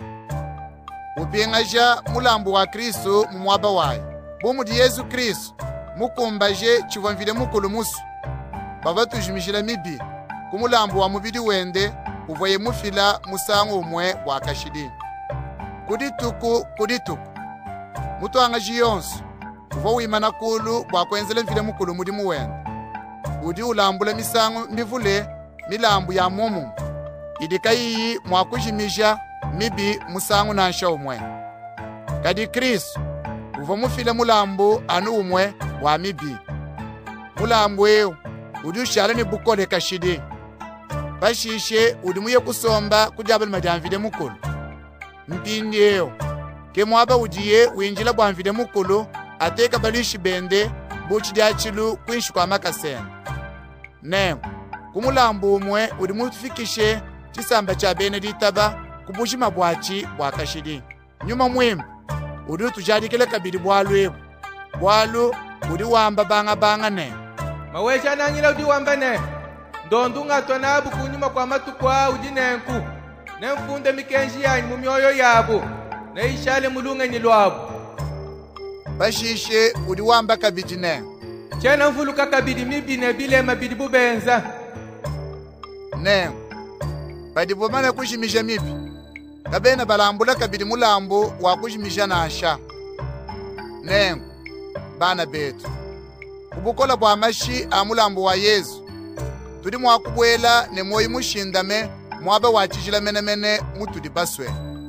ubengaja mulambo wa Kristo mumwaba wayi bumudi Yesu Kristo mukumbaje chiva mvide mukulu musu baba tujimishila mibi kumulambo wa mubidi wende uvoye mufila musangu umwe wakashidi kudituku kudituku mutu angaji yonsu uvo wimana kulu bwakwenzele mvide mukulu mudi muwende udi ulambula misangu mbivule milambo ya mumu idika iyi mwakujimisha mibi musangu nansha umwe kadi Kristo uvo mufile mulambo anu umwe wa mibi mulambo eyo udi ushala ni bukole kashidi bashishe udi muye kusomba kujabali majamvide mukulu mpindi eyo kemwaba udiye winjila bwamvide mukulu ateka balishi bende buchi diachilu kwinshu kwa makasena ne kumulambo umwe udi mutufikishe chisamba cha Beneditaba kubushi mabwachi bwakashidi nyuma mwimbu udi utujadikile kabidi bwalu ebu bwalu udi wamba banga banga ne mawesha nangila udi wamba ne ndondu ngatwa nabu kunyuma kwa matukwa udi nenku nemfunde mikenji yanyi mu myoyo yabo neishale mulungeni lwabo bashishe udi wamba kabidi ne chena mfuluka kabidi mibine bilema bidi bubenza ne badi bomana kushimisha mibi kabena balambula kabidi mulambo wa kushimisha nasha ne bana betu kubukola bwa mashi amulambo wa Yesu tudi mwakubwela ne moyi mushindame mwabe wachijila menemene mutudi baswe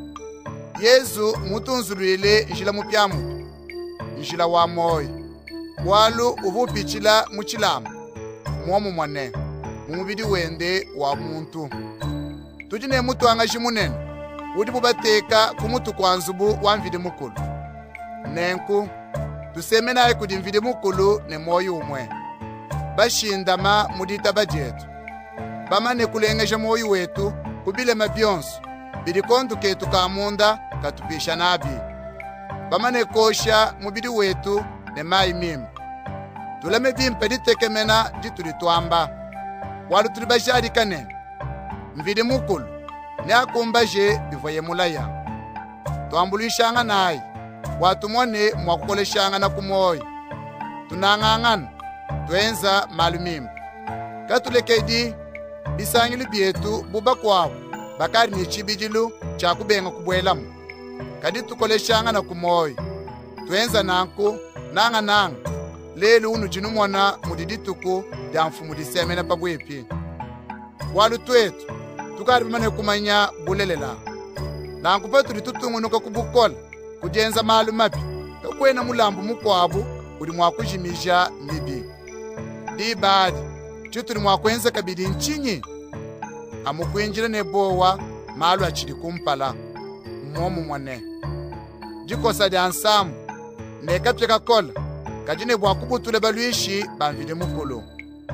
Yesu mutunzulwile njila mupyamu njila wa moyi walu uvupichila muchilamu mwomu mwane mumubidi wende wa muntu tudi ne mutu angashi munene udi bubateka kumutu kwa nzubu wa mvide mukulu nenku tuseme naye kudi mvide mukulu ne moyo umwe bashindama mudita bajetu bamane kulengesha moyo wetu kubile mabyonso bidi kontu ketu kamunda katupisha nabi bamane kosha mubidi wetu ne mai mimi tuleme bimpe ditekemena dituli twamba walu tuli bashari kane mvide mukulu ne akumbaje bivoye mulaya twambulishanga naye watumone mwakukoleshanga na kumoyo tunang'ang'ana twenza malumimba katulekedi bisangili byetu buba kwabo bakari ni chibidilu cha kubenga kubwelamu kadi tukoleshanga na kumoyo twenza nanku nanga nanga lelo unu jinumwana mudidituku damfu mudisemena pabwepi walu twetu tukari bimane kumanya bulelela nanku petu ditutung'unuka kubukola kujenza malu mabi kwena mulambu mukwabu uli mwakujimisha mibi di badi chituli mwakwenza kabidi nchinyi amukwinjila ne bowa malu achili kumpala mwomu mwane dikosa di ansamu nekapye kakola kajine bwakubutule balwishi bamvide mukulu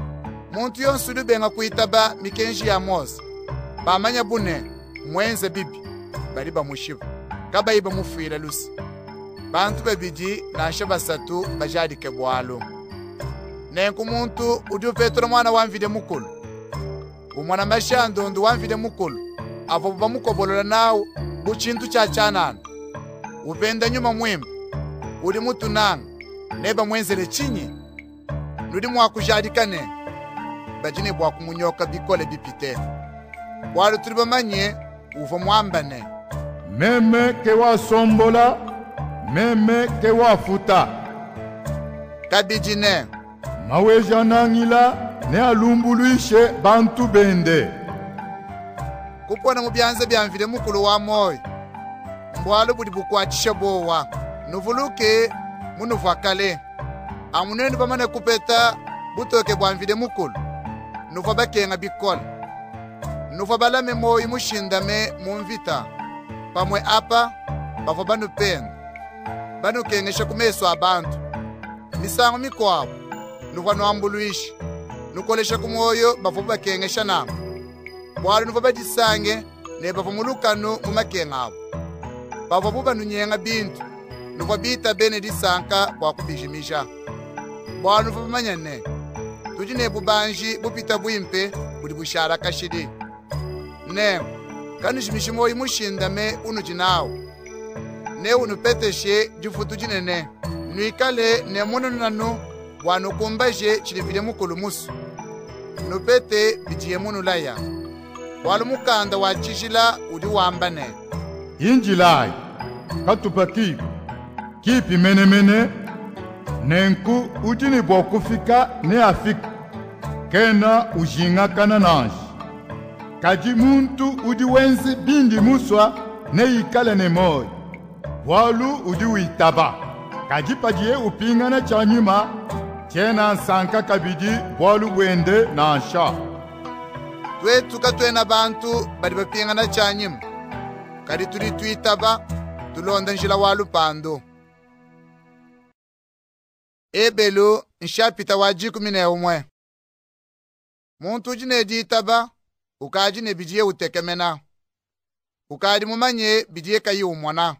muntu yonse ulibenga kuitaba mikenji ya Mose bamanya bune mwenze bibi bali bamushiba kabayi bamufira lusi bantu babidi nasha basatu bajadike bwalo nenku muntu udi Petro mwana wamvide mukulu umwana mashandondu wamvide mukulu avo bamukobolola nawo buchintu cha chanana upenda nyuma mwimba uli mutu nanga neba mwenzele chinyi nudi mwakujadikane bajine bwakumunyoka bikole bipite bwalo tuli bamanye uva mwambane meme ke wasombola meme ke wafuta kabijine maweja nangila ne alumbuluishe bantu bende kupona mubyanze byamvile mukulu wa moyo mbwalo budi bukwatisha bowa nuvuluke munuvakale amunene bamane kupeta butoke bwamvile mukulu nuva bakenga bikola nuva balame moyo mushindame mumvita pamwe apa bava banupenda banukengesha kumeso abantu misango mikwabo nuva nwambuluishi nukolesha kumoyo bava bakengesha namo bwalo nuva badisange ne bava mulukano mumakenga abo bava buba nunyenga bintu nuva bita bene disanka bwakubijimisha bwalo nuva bamanyane tuji ne bubanji bupita bwimpe budi bushara kashidi ne kanushimishi moyo mushindame unujinawo ne unupeteshe jufutu jinene nuikale ne mono nanu wanukumbaje chilivile mukulu musu nupete bijiye munu laya walu mukanda wachishila udi wambane injilai katupa kipi kipi mene mene nenku ujini bokufika ne afika kena ujinga kana nanji kaji muntu udi wenzi bindi muswa ne ikale ne moyo walu udi uitaba kaji pajie upingana chanyuma chena sanka kabidi walu wende na ansha twetuka twena bantu badi bapingana chanyima kadi tuli tuitaba tulonda njila walu pando ebelu nshapita wajiku mine umwe muntu ujine diitaba ukaji ne bijiye utekemena ukadi mumanye bijiye kayi umwana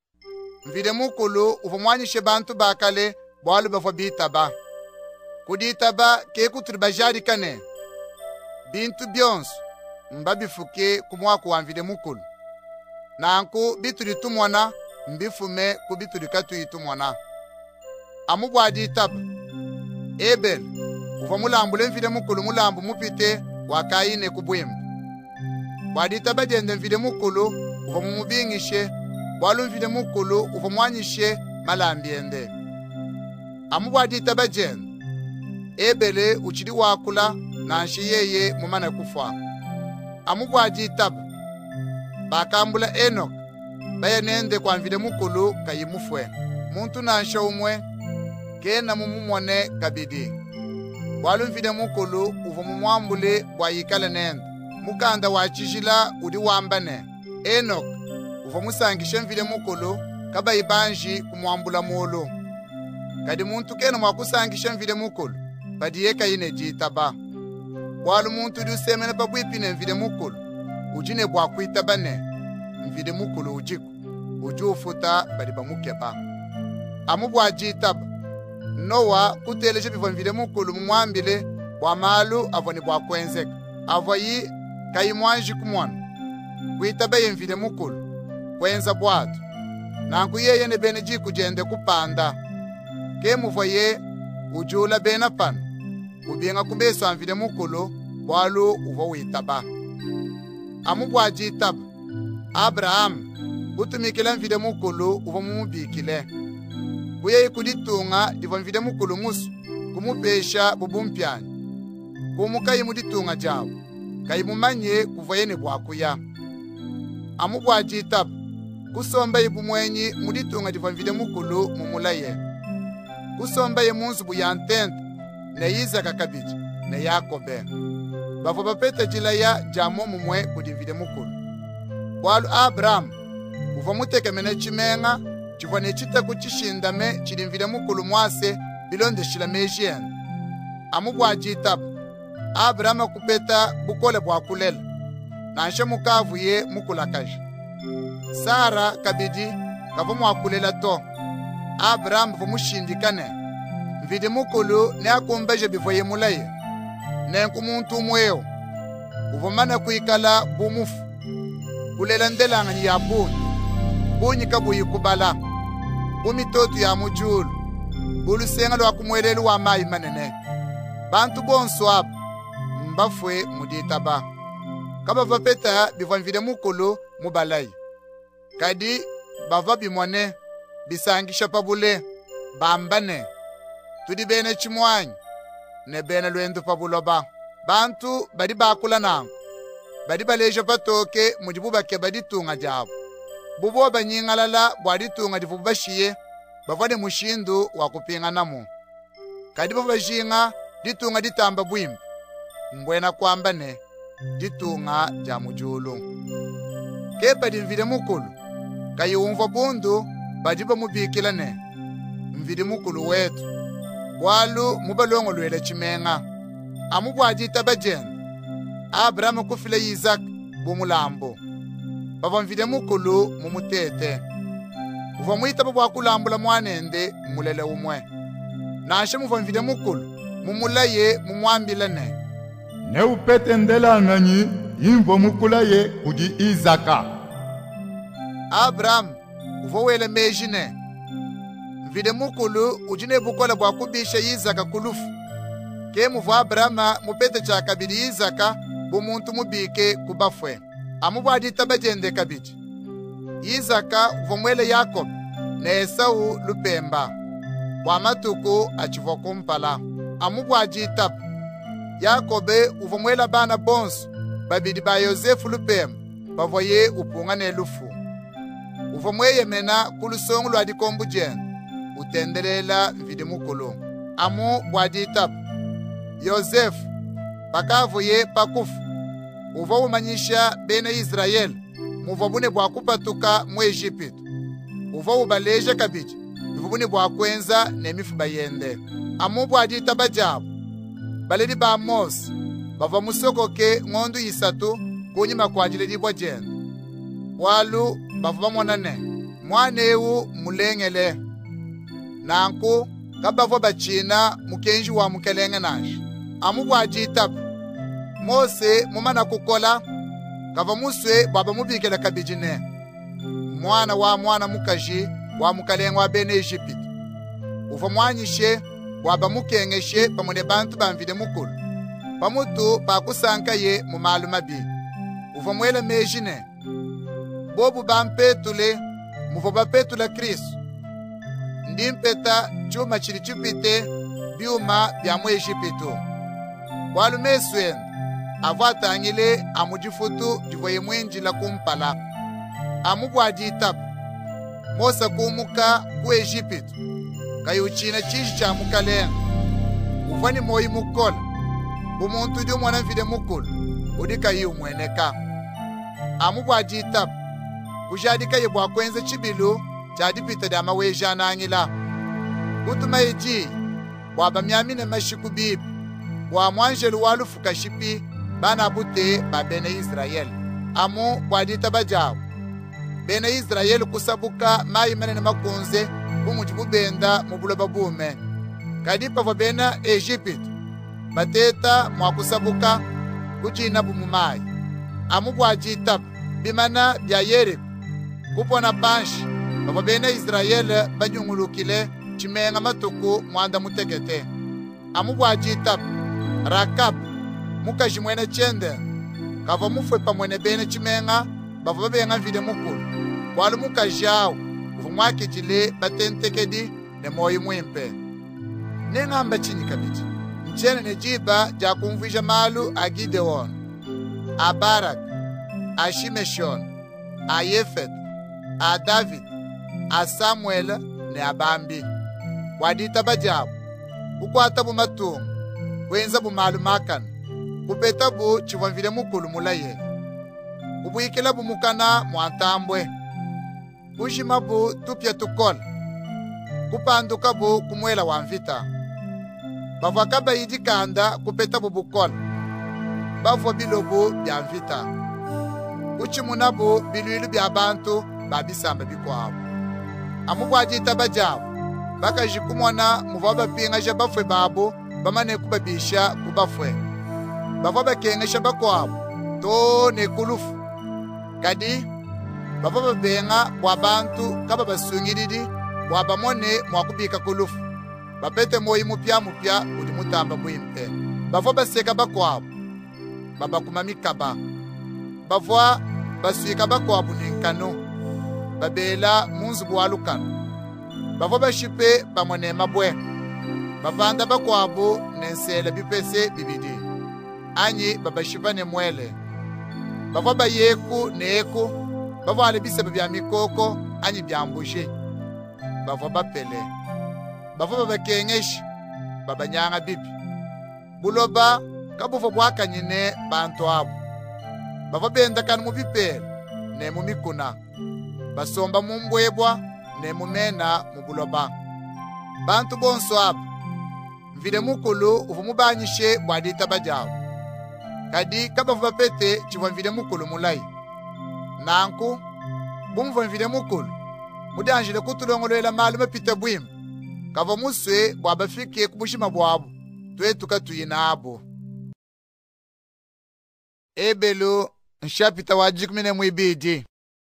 mvide mukulu ufumwanyishe bantu bakale bwalu bafo biitaba kudiitaba keku tuli bajadikane bintu byonso mbabifuke kumwaku wamvide mukulu nanku bituli tumwana mbifume kubituli katuitumwana amu bwadiitaba ebel ufa mulambule mvide mukulu mulambu mupite wakayine kubwimba bwadiitaba jende mvide mukulu ufa mumubingishe bwalu mvide mukulu ufa mwanyishe malambiende amu bwadiitaba jende ebele uchidi wakula nanshi yeye mumana kufa amu bwadiitaba bakambula Enok bayenende kwa mvide mukulu kayimufwe muntu nansha umwe kena mumumone kabidi bwalu mvide mukulu uva mumwambule bwayikale nende mukanda wachishila udi wambane Enok uva musangishe mvide mukulu kabayibanji kumwambula mulu kadi muntu kena mwakusangishe mvide mukulu badiye kayine jitaba bwalu muntu udi usemene pabwipine mvide mukulu ujine bwakuitabane mvide mukulu ujiku ujufuta badi bamukeba amu bwajitaba Noa kuteleje bivo mvide mukulu mumwambile bwamalu avoni bwakwenzeka avoyi kayimwanji kumwana kuitaba ye mvide mukulu kwenza bwatu nanku yeye ne bene jiku jende kupanda kemuvo ye ujula bena pano ubinga kubeso mvide mukulu bwalu uvo uitaba amu bwajitaba Abraham utumikila mvide mukulu uvo mumubikile kuye kuditunga divo mvide mukulu musu kumupesha bubumpyani kumukayi muditunga jawo kayimumanye kuvoyene bwakuya amu bwajitaba kusomba ibumwenyi muditunga divo mvide mukulu mumulaye kusomba ye munzu buyantenta ne Isaka kabiji ne Yakobe bafo bapete jilaya jamo mumwe kudimvide mukulu bwalu Abraham uva mutekemene chimenga chivone chitaku chishindame chilimvide mukulu mwase bilonde shila mejenda amu bwajitaba Abraham kupeta bukole bwa kulela nanshe mukavu ye mukulakaje. Sara kabidi kavo mwakulela to. Abraham vo mushindikane mvidi mukulu ne akumbeje bivoye mulaye ne nkumuntu mweo uvomana kuikala bumufu kulela ndelanga ya bunyi bunyi kabuyi kubala bumitotu ya mujulu bulusenga lwa kumwelelu wa mayi manene bantu bonso abo mbafwe muditaba kaba vapeta bivamvide mukulu mubalayi kadi bava bimone bisangisha pabule bambane tudi bene chimwanyi ne bene lwendu pabuloba bantu badi bakula nango badi baleja patoke mujibubake badi tunga jabo bubo banyingalala bwadi tunga divubashiye bavane mushindu wakupinga namu kadi bavajinga ditunga ditamba bwimbi mbwena kwambane ditunga ja mujulu kepa dimvide mukulu kayumva bundu badi bamubikilane mvide mukulu wetu bwalu mubalongo lwele chimenga amu bwadita bajenda Abraham kufile Isaac bumulambo bavamvide mukulu mumutete uva mwita bwakulambula mwanende mulele umwe nashe muvamvide mukulu mumulaye mumwambilane ne upete ndelanganyi imvo mukulaye udi Isaka. Abraham uva wele mejine mvide mukulu ujine bukola bwakubisha Isaka kulufu ke muvu Abrahama mupete cha kabidi Isaka bumuntu mubike kubafwe amu bwadita bajende kabidi Isaka uvomwele Yakob ne Esau lupemba bwa matuku achivo kumpala amu bwadita Yakobe uvomwela bana bonso babidi ba Yosefu lupemba bavoye upunga ne lufu uvomweye mena kulusongu lwa dikombu jenda utendelela mvide mukulu amu bwadita Yosefu pakavoye pakufu uva umanyisha bene Israeli muva bune bwa kupatuka mu Egypto uva ubaleje kabiji bune bwa kwenza nemifu bayende amu bwadita bajabo baledi ba Mose bava musokoke ngondu isatu kunyima kwajile libwa jenda walu bava monane mwanewu mulengele nanku kabavo bachina mukenji wa mukelenge nashi amu bwadita Mose mumana kukola kava muswe baba mubikela kabijine mwana wa mwana mukaji wa mukalenga wa bene Egypto uva mwanyishe waba mukengeshe pamune bantu bamvide mukulu pamutu pakusanka ye mumalu mabi uva mwele mejine bobu bampetule muva bapetula Kristo ndimpeta chuma chili chupite biuma bya mu Egypto walumeswenda avatangile amujifutu divoye mwenjila kumpala amu bwadita Mose kumuka ku Egypto kayuchina chishi cha mukalenga uvani moyi mukola bumuntu di mwana mvide mukulu udika yi umweneka amu bwadita kujadika ye bwakwenze chibilu chadipita da maweja nangila kutuma eji bwaba myamine mashiku bibi bwa mwanjelu walufu kashipi bana bute ba bene Israel amu bwadita bajawo bene Israel kusabuka mayi manene makunze bumujibu benda mubuloba bume kadipa vo bena Egypto bateta mwakusabuka kujina bumumayi amu bwadita bimana bya Yeriko kupona panshi vo bene Israel banyungulukile chimenga matuku mwanda mutekete amu bwadita Rakab mukaji mwene chende kava mufwe pa mwene bene chimenga bava benga vide mukulu walu mukaji awo vumwake jile batentekedi ne moyi mwimpe nengamba chini kabiti mchene ne jiba ja kumvija malu a Gideon a Barak a Shimeshon a Yefet a David a Samuel ne abambi wadita bajabu ukwata bumatungu wenza bumalu makana kupeta bu chivamvile mukulu mulaye ubuyikela bumukana mwantambwe bushima bu tupya tukola kupanduka bu kumwela wamvita bavaka bayidi kanda kupeta bu bukola bafo bilobo bya mvita. Uchimunabo bilwilu bya bantu babisamba bikwabo. Amubwajita bajabo bakajikumwana muva bapinga ja bafwe babo bamane kubabisha kubafwe. Bava bakengesha bakwabo to nekulufu. Kadi bava babenga bwa bantu kaba basungiridi bwa bamone mwakubika kulufu. Bapete moyi mupya mupya udi mutamba mwimpe. Bava baseka bakwabo baba kumamikaba. Bava basuika bakwabo nenkano. Babela munzu bwalukano. Bava bashipe bamone mabwe. Bavanda bakwabo nensele bipese bibidi. Anyi babashipa ne mwele. Bava bayeku neeku. Bava alibise bya mikoko anyi byambushe. Bava bapele. Bava babakengeshi babanyanga bibi. Buloba kabuvo bwakanyine bantu abo. Bava benda kan mubipele ne mumikuna. Basomba mumbwebwa ne mumena mubuloba. Bantu bonso abo mvide mukulu uvumubanyishe bwadita bajawo. Kadi kaba vapete chiva mvide mukulu mulai. Nanku bumva mvide mukulu mudanjile kutulongololela malu mapita bwima. Kava muswe bwabafike kubushima bwabu twetuka tuyinabo. Ebelu nshapita wajikumine mwibidi.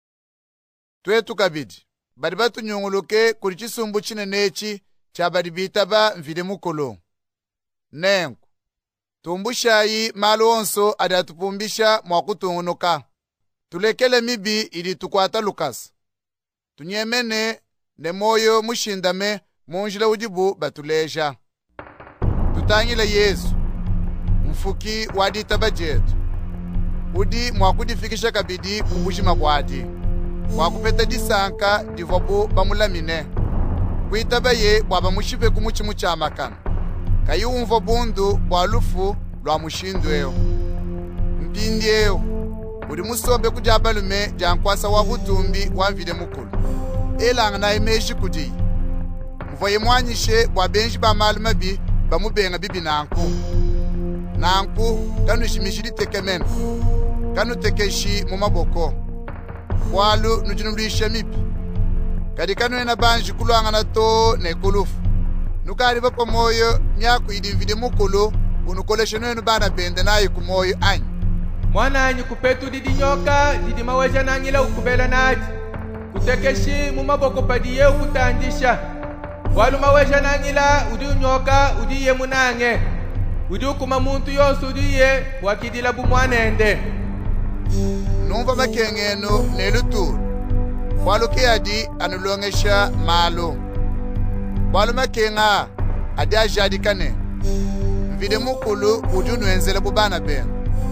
Twetuka bidi badi batu nyunguluke kuli chisumbu chinenechi cha badi bitaba mvide mukulu. Nenku tumbushayi malu onso adatupumbisha mwakutungunuka. Tulekele mibi ili tukwata Lukas. Tunyemene ne moyo mushindame munjila ujibu batuleja. Tutangile Yesu mfuki wadita bajetu. Udi mwakudifikisha kabidi kubushima bwadi. Mwakupeta disanka divobu bamulamine. Kuitaba ye bwaba mushipe kumuchimu cha makana. Kayumvo bundu bwalufu lwa mushindweo. Mpindieo udi musombe kujabalume jankwasa wa butumbi wa mvide mukulu. Elanga na imeji kudi. Mvoye mwanyishe bwa benji ba malumabi bamubenga bibi nanku. Nanku kanu shimishiri tekemene. Kanu tekeshi mumaboko. Walu nujinuluisha mipi. Kadi kanu ena banji kuluanga na to ne kulufu. Nukari bako moyo nyaku idi mvide mukulu unukoleshe nwenu bana bende na yiku moyo anyi. Mwana anyi kupetu didi nyoka didi maweja nangila ukubela naji. Kutekeshi mumaboko padiye ukutandisha. Walu maweja nangila udi unyoka udi ye munange. Udi ukuma muntu yosu udi ye wakidila bumwanende. Numva makengeno nelutu. Walu kiadi anulongesha malu. Walu makenga adi ajadi kane. Mvide mukulu udi unuenzele bubana bena.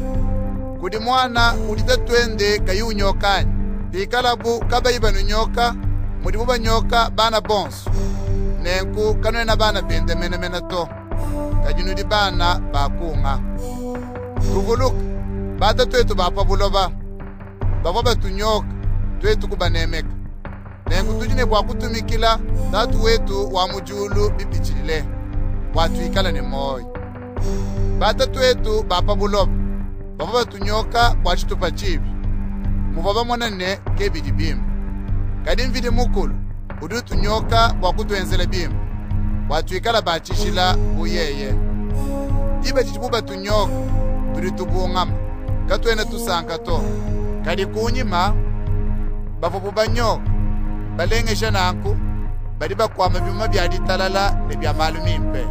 Kudi mwana udita twende kayi unyokani. Pikalabu kaba ibanu nyoka, mudibuba nyoka bana bonsu. Nenku kanwena bana bende mene mene to. Kajinudi bana bakunga. Kuvuluka, bata twetu bapa buloba. Baba batu nyoka, twetu kubanemeka. Nenku tujine bwa kutumikila, tatu wetu wa mujulu bipichile. Watu ikala ni moyo. Bata twetu bapa buloba. Baba batu nyoka wachitupa chibi. Muvaba mwanane kebidi bimu. Kadi mvide mukulu udutu nyoka wakutuenzele bimu. Watu ikala bachishila uyeye. Iba chichibuba tu nyoka tulitubungama. Katuene tusanka to. Kadi kunyima bafububa nyoka balengesha nanku badiba kwa mabima biadi talala ne biamalu mimpe.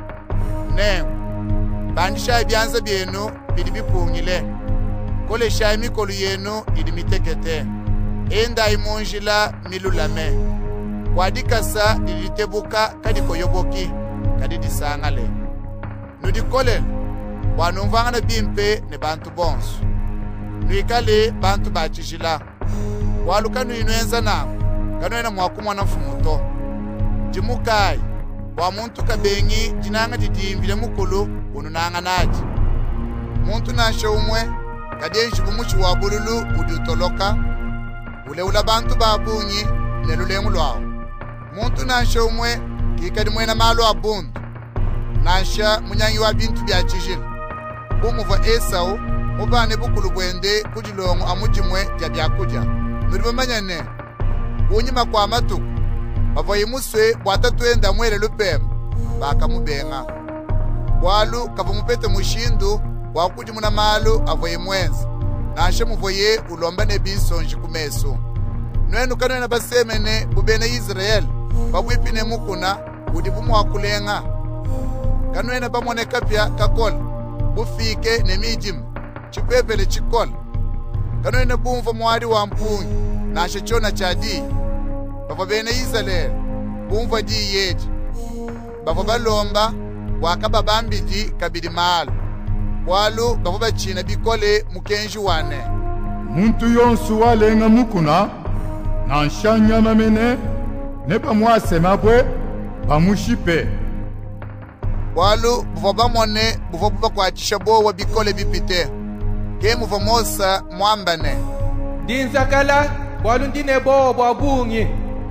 Nengu bandisha ibianza bienu bidi bipungile. Kole shaimi kolu yenu idimitekete. Enda imunjila milulame. Wadikasa dilitebuka kadi koyoboki kadi disangale. Nudikole wanumvanga na bimpe ne bantu bonsu. Nuikale bantu bachishila. Walukanu inuenza na kanuena mwakumwa na mfumuto. Jimukai wa muntu kabengi jinanga didimbile mukulu ununanga naji. Muntu nashe umwe kadenji bumuchi wa bululu udi utoloka. Ule ula bantu babunyi nelulengu lwao. Muntu nashe umwe kikadi mwena malu abundu. Nasha munyangi wa bintu bya chijila. bumuva Esau mubane bukulu bwende kujilongo amujimwe ja byakuja nuri bamanyane unyima kwa matuku bavoye muswe bwatatwenda mwele lupema bakamubenga bwalu kavumupete mushindu wakuji muna malu avoye mwenzi nashe muvoye ulomba ne bisonji kumeso nwenu kanwena basemene bubene Israel babwipine mukuna udivumu wakulenga kanwena bamone kapya kakola bufike ne mijimu chipepele chikola kanwena bumva mwari wa mpungi nashe chona chadi bava bene Israel bumva di yeji bava balomba wakaba bambiji kabidi maalo walu bava bachina bikole mukenji wane muntu yonsu walenga mukuna na nshanya mamene ne bamwase mabwe bamushipe walu bava bamone bava bava kwa chishabo wa bikole bipite ke muva mosa mwambane dinzakala walu ndine bo bwa bungi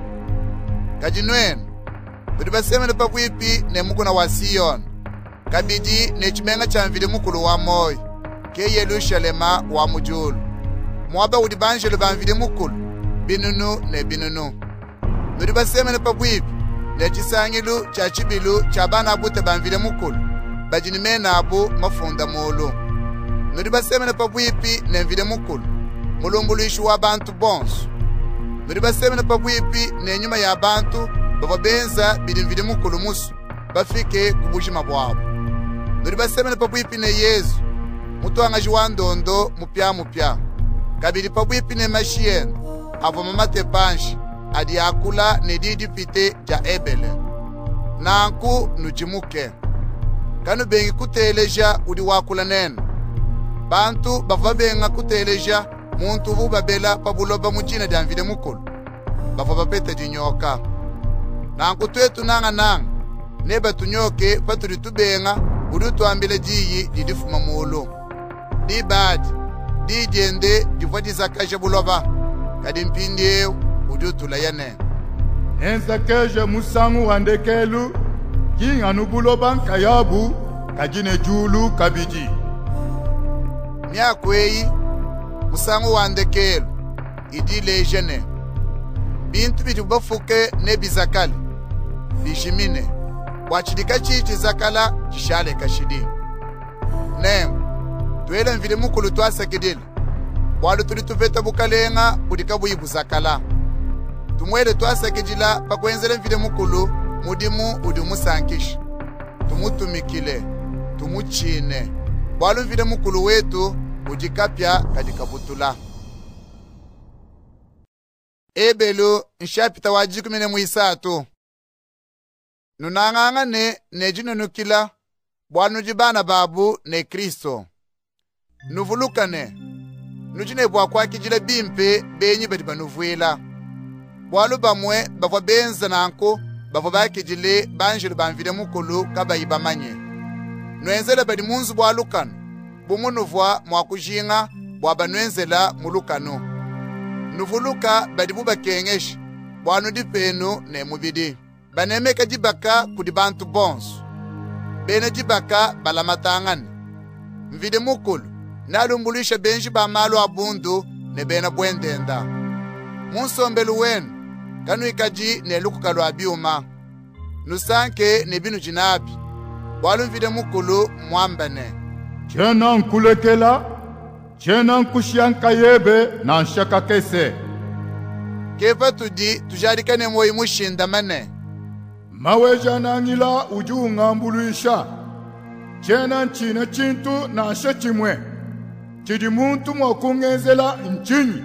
kajinwenu tuli basemene pabwipi ne mukuna wa Sion kabidi ne chimenga chamvile mukulu wa moyo ke Yerusalema wa mujulu mwaba udi banjelo banvile mukulu binunu ne binunu tuli basemene pabwipi ne chisangilu cha chibilu cha bana bute banvile mukulu bajini mena abu mafunda mulu tuli basemene pabwipi ne mvile mukulu mulumbulishu wa bantu bonsu tuli basemene pabwipi ne nyuma ya bantu bava benza bilimvile mukulu musu bafike kubujima bwabo nuri basemene pabwipi ne Yesu mutwanga jiwa ndondo mupya mupya kabili pabwipi ne mashien avo mamate panshi adi akula ne didi pite ja ebele nanku nujimuke kanu bengi kuteleja udi wakula nenu bantu bava benga kuteleja muntu vu babela pabuloba mujina dianvile mukulu bava bapete dinyoka nanku twetu nanga nanga neba tunyoke paturi tubenga udu tuambile jiyi didifuma mulu di badi di jende difati zakaja buloba kadi mpindi udu tulayane enzakeje musangu wandekelu kinga nubuloba nkayabu kajine julu kabiji myakweyi musangu wandekelu idi lejene bintu biti bafuke ne bizakali bishimine wachidika chichi zakala chishale kashidi nem tuele mvile mukulu twasekidila walu tuli tuveta bukalenga budika buyibu zakala tumwele twasekidila pakwenzele mvile mukulu mudimu udimu sankishi tumutumikile tumuchine walu mvile mukulu wetu udikapya kadikabutula ebelu nshapita wajikumine muisatu nunanganga ne nejinunukila bwanujibana babu ne Kristo nuvulukane nujine bwa kwa kijile bimpe benyi bedi banuvuila bwalu bamwe bava benza nanko bava bakijile banjile banvile mukulu kabayiba manye nwenzela bedi munzu bwalukano bumunuvwa mwakujinga bwabanwenzela mulukano nuvuluka bedi bubakengeshi bwanudipenu ne mubidi banemeka jibaka kudi bantu bonsu bene jibaka balamatangani mvide mukulu nalumbulisha benji ba malu abundu ne bena bwendenda munsombelu wenu kanu ikaji ne lukukalu abiuma nusanke ne binu jinabi walu mvide mukulu mwambane chena nkulekela chena nkushianka yebe na nshaka kese kefa tudi tujarikane moyi mushinda mane maweja nangila ujunga mbuluisha chena nchine chintu na shechimwe chidi muntu mwakungenzela nchinyi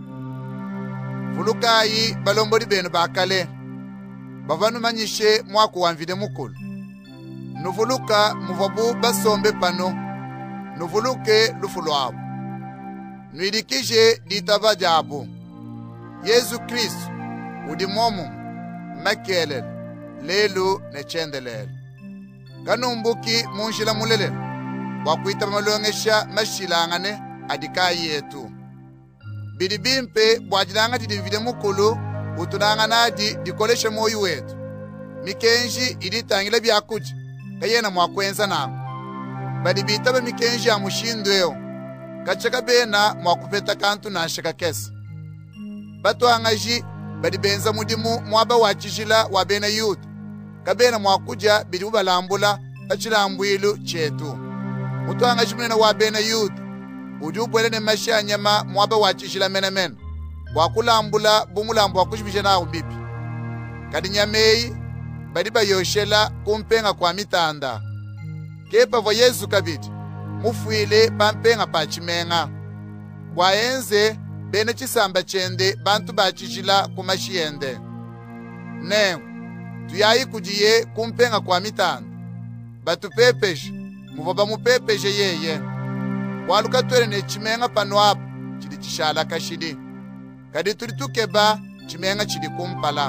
fulukayi balomboli benu bakale bavanu manyishe mwaku wanvide mukulu nuvuluka muvabu basombe pano nuvuluke lufu lwabo nwidikije ditava jabu Yesu Kristu udi momu makelele lelu ne chendelele kanumbuki munshila mulele wakuita malongesha mashilangane adikayi yetu bidi bimpe bwajilanga didivide mukulu utunanga nadi dikoleshe moyu wetu mikenji iditangile byakuja kayena mwakwenza nangu badi bita ba mikenji ya mushindweo kachaka bena mwakupeta kantu na shaka kesa batu angaji badi benza mudimu mwaba wachijila wa bena yuda kabena mwakuja bidi ubalambula achilambwilu chetu mutu angaji munena wa bena yuda udi ubwele ne masha nyama mwaba wachijila mena mena wakulambula bumulambu wakujibisha na ubibi kadi nyamei badi bayoshela kumpenga kwa mitanda kepa vo Yesu kabidi mufuile pampenga pachimenga waenze bene chisamba chende bantu bachijila kumashiende ne tuyayi kujiye kumpenga kwa mitanda batu pepeje muvoba mupepeje yeye waluka twele ne chimenga panwapo chidi chishala kashidi kadi tuli tukeba chimenga chidi kumpala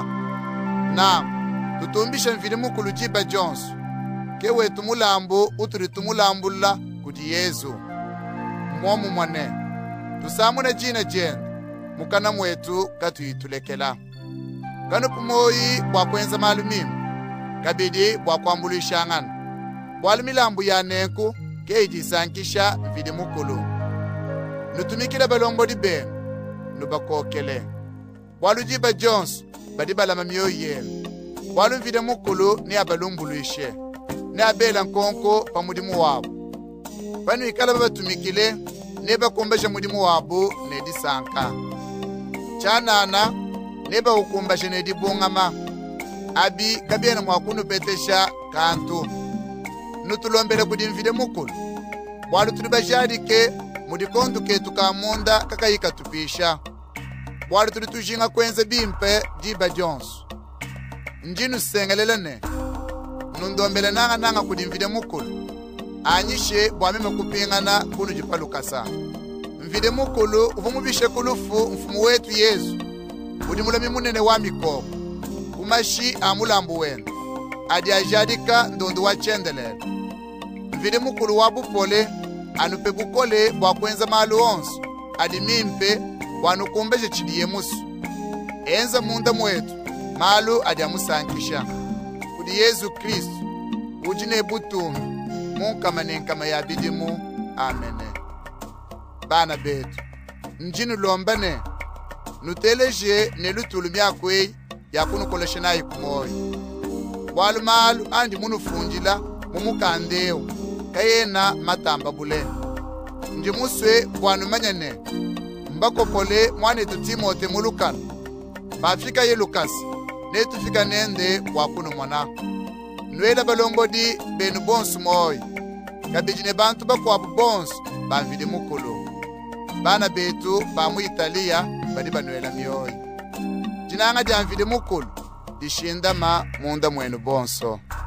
na tutumbisha mvili mukulu jiba jonsu kewe tumulambu uturi tumulambula kudi Yesu mwomu mwane tusamune jina jenda mukana mwetu katuyitulekela kanu pumoyi bwakwenza malumimu kabidi bwakwambulishangana bwalumilambu ya nenku keidisankisha mvili mukulu nutumikila balongodi benu nubakokele bwalujiba jonsu badi balama mioyo yenu bwalu mvili mukulu ni abalumbuluishe ni abela nkonko pa mudimu wabo panu ikala babatumikile ne bakumbasha mudimu wabo ne disanka chanana ne bakumbasha ne dibungama abi kabena mwakunu petesha kantu nutulombele kudimvide mukulu bwalu tulibashadike mudikondu ketu kamunda kakayika tupisha bwalu tulitujinga kwenze bimpe diba jonsu njinu sengelelene nundombele nanga nanga kudimvide mukulu anyishe bwameme kupingana kunu jipalukasa mvide mukulu uvumubishe kulufu mfumu wetu Yesu udimulami munene wa mikopo kumashi amulambu wenu adi ajadika ndondu wa chendelele mvide mukulu wa bupole anupe bukole bwakwenza malu onsu adi mimpe bwanukumbeshe chidiye musu enza munda mwetu malu adi amusankisha kudi Yesu Kristu ujine butumi munkama nenkama ya bidimu amene bana betu njinu lombane nuteleje nelutulu myakwe yakunukolesha nayi kumoyo bwalu malu andi munufunjila mumukandeo kayena matamba bule nji muswe bwanu manyane mbakopole mwanetu Timote mulukana bafika ye Lukasi netufika nende bwakunu mwana nwela balongodi benu bonsu moyo kabijine bantu bakwabu bonsu bamvide mukulu bana betu bamu Italia badi banwela mioyo jinanga jamvide mukulu dishindama munda mwenu bonso.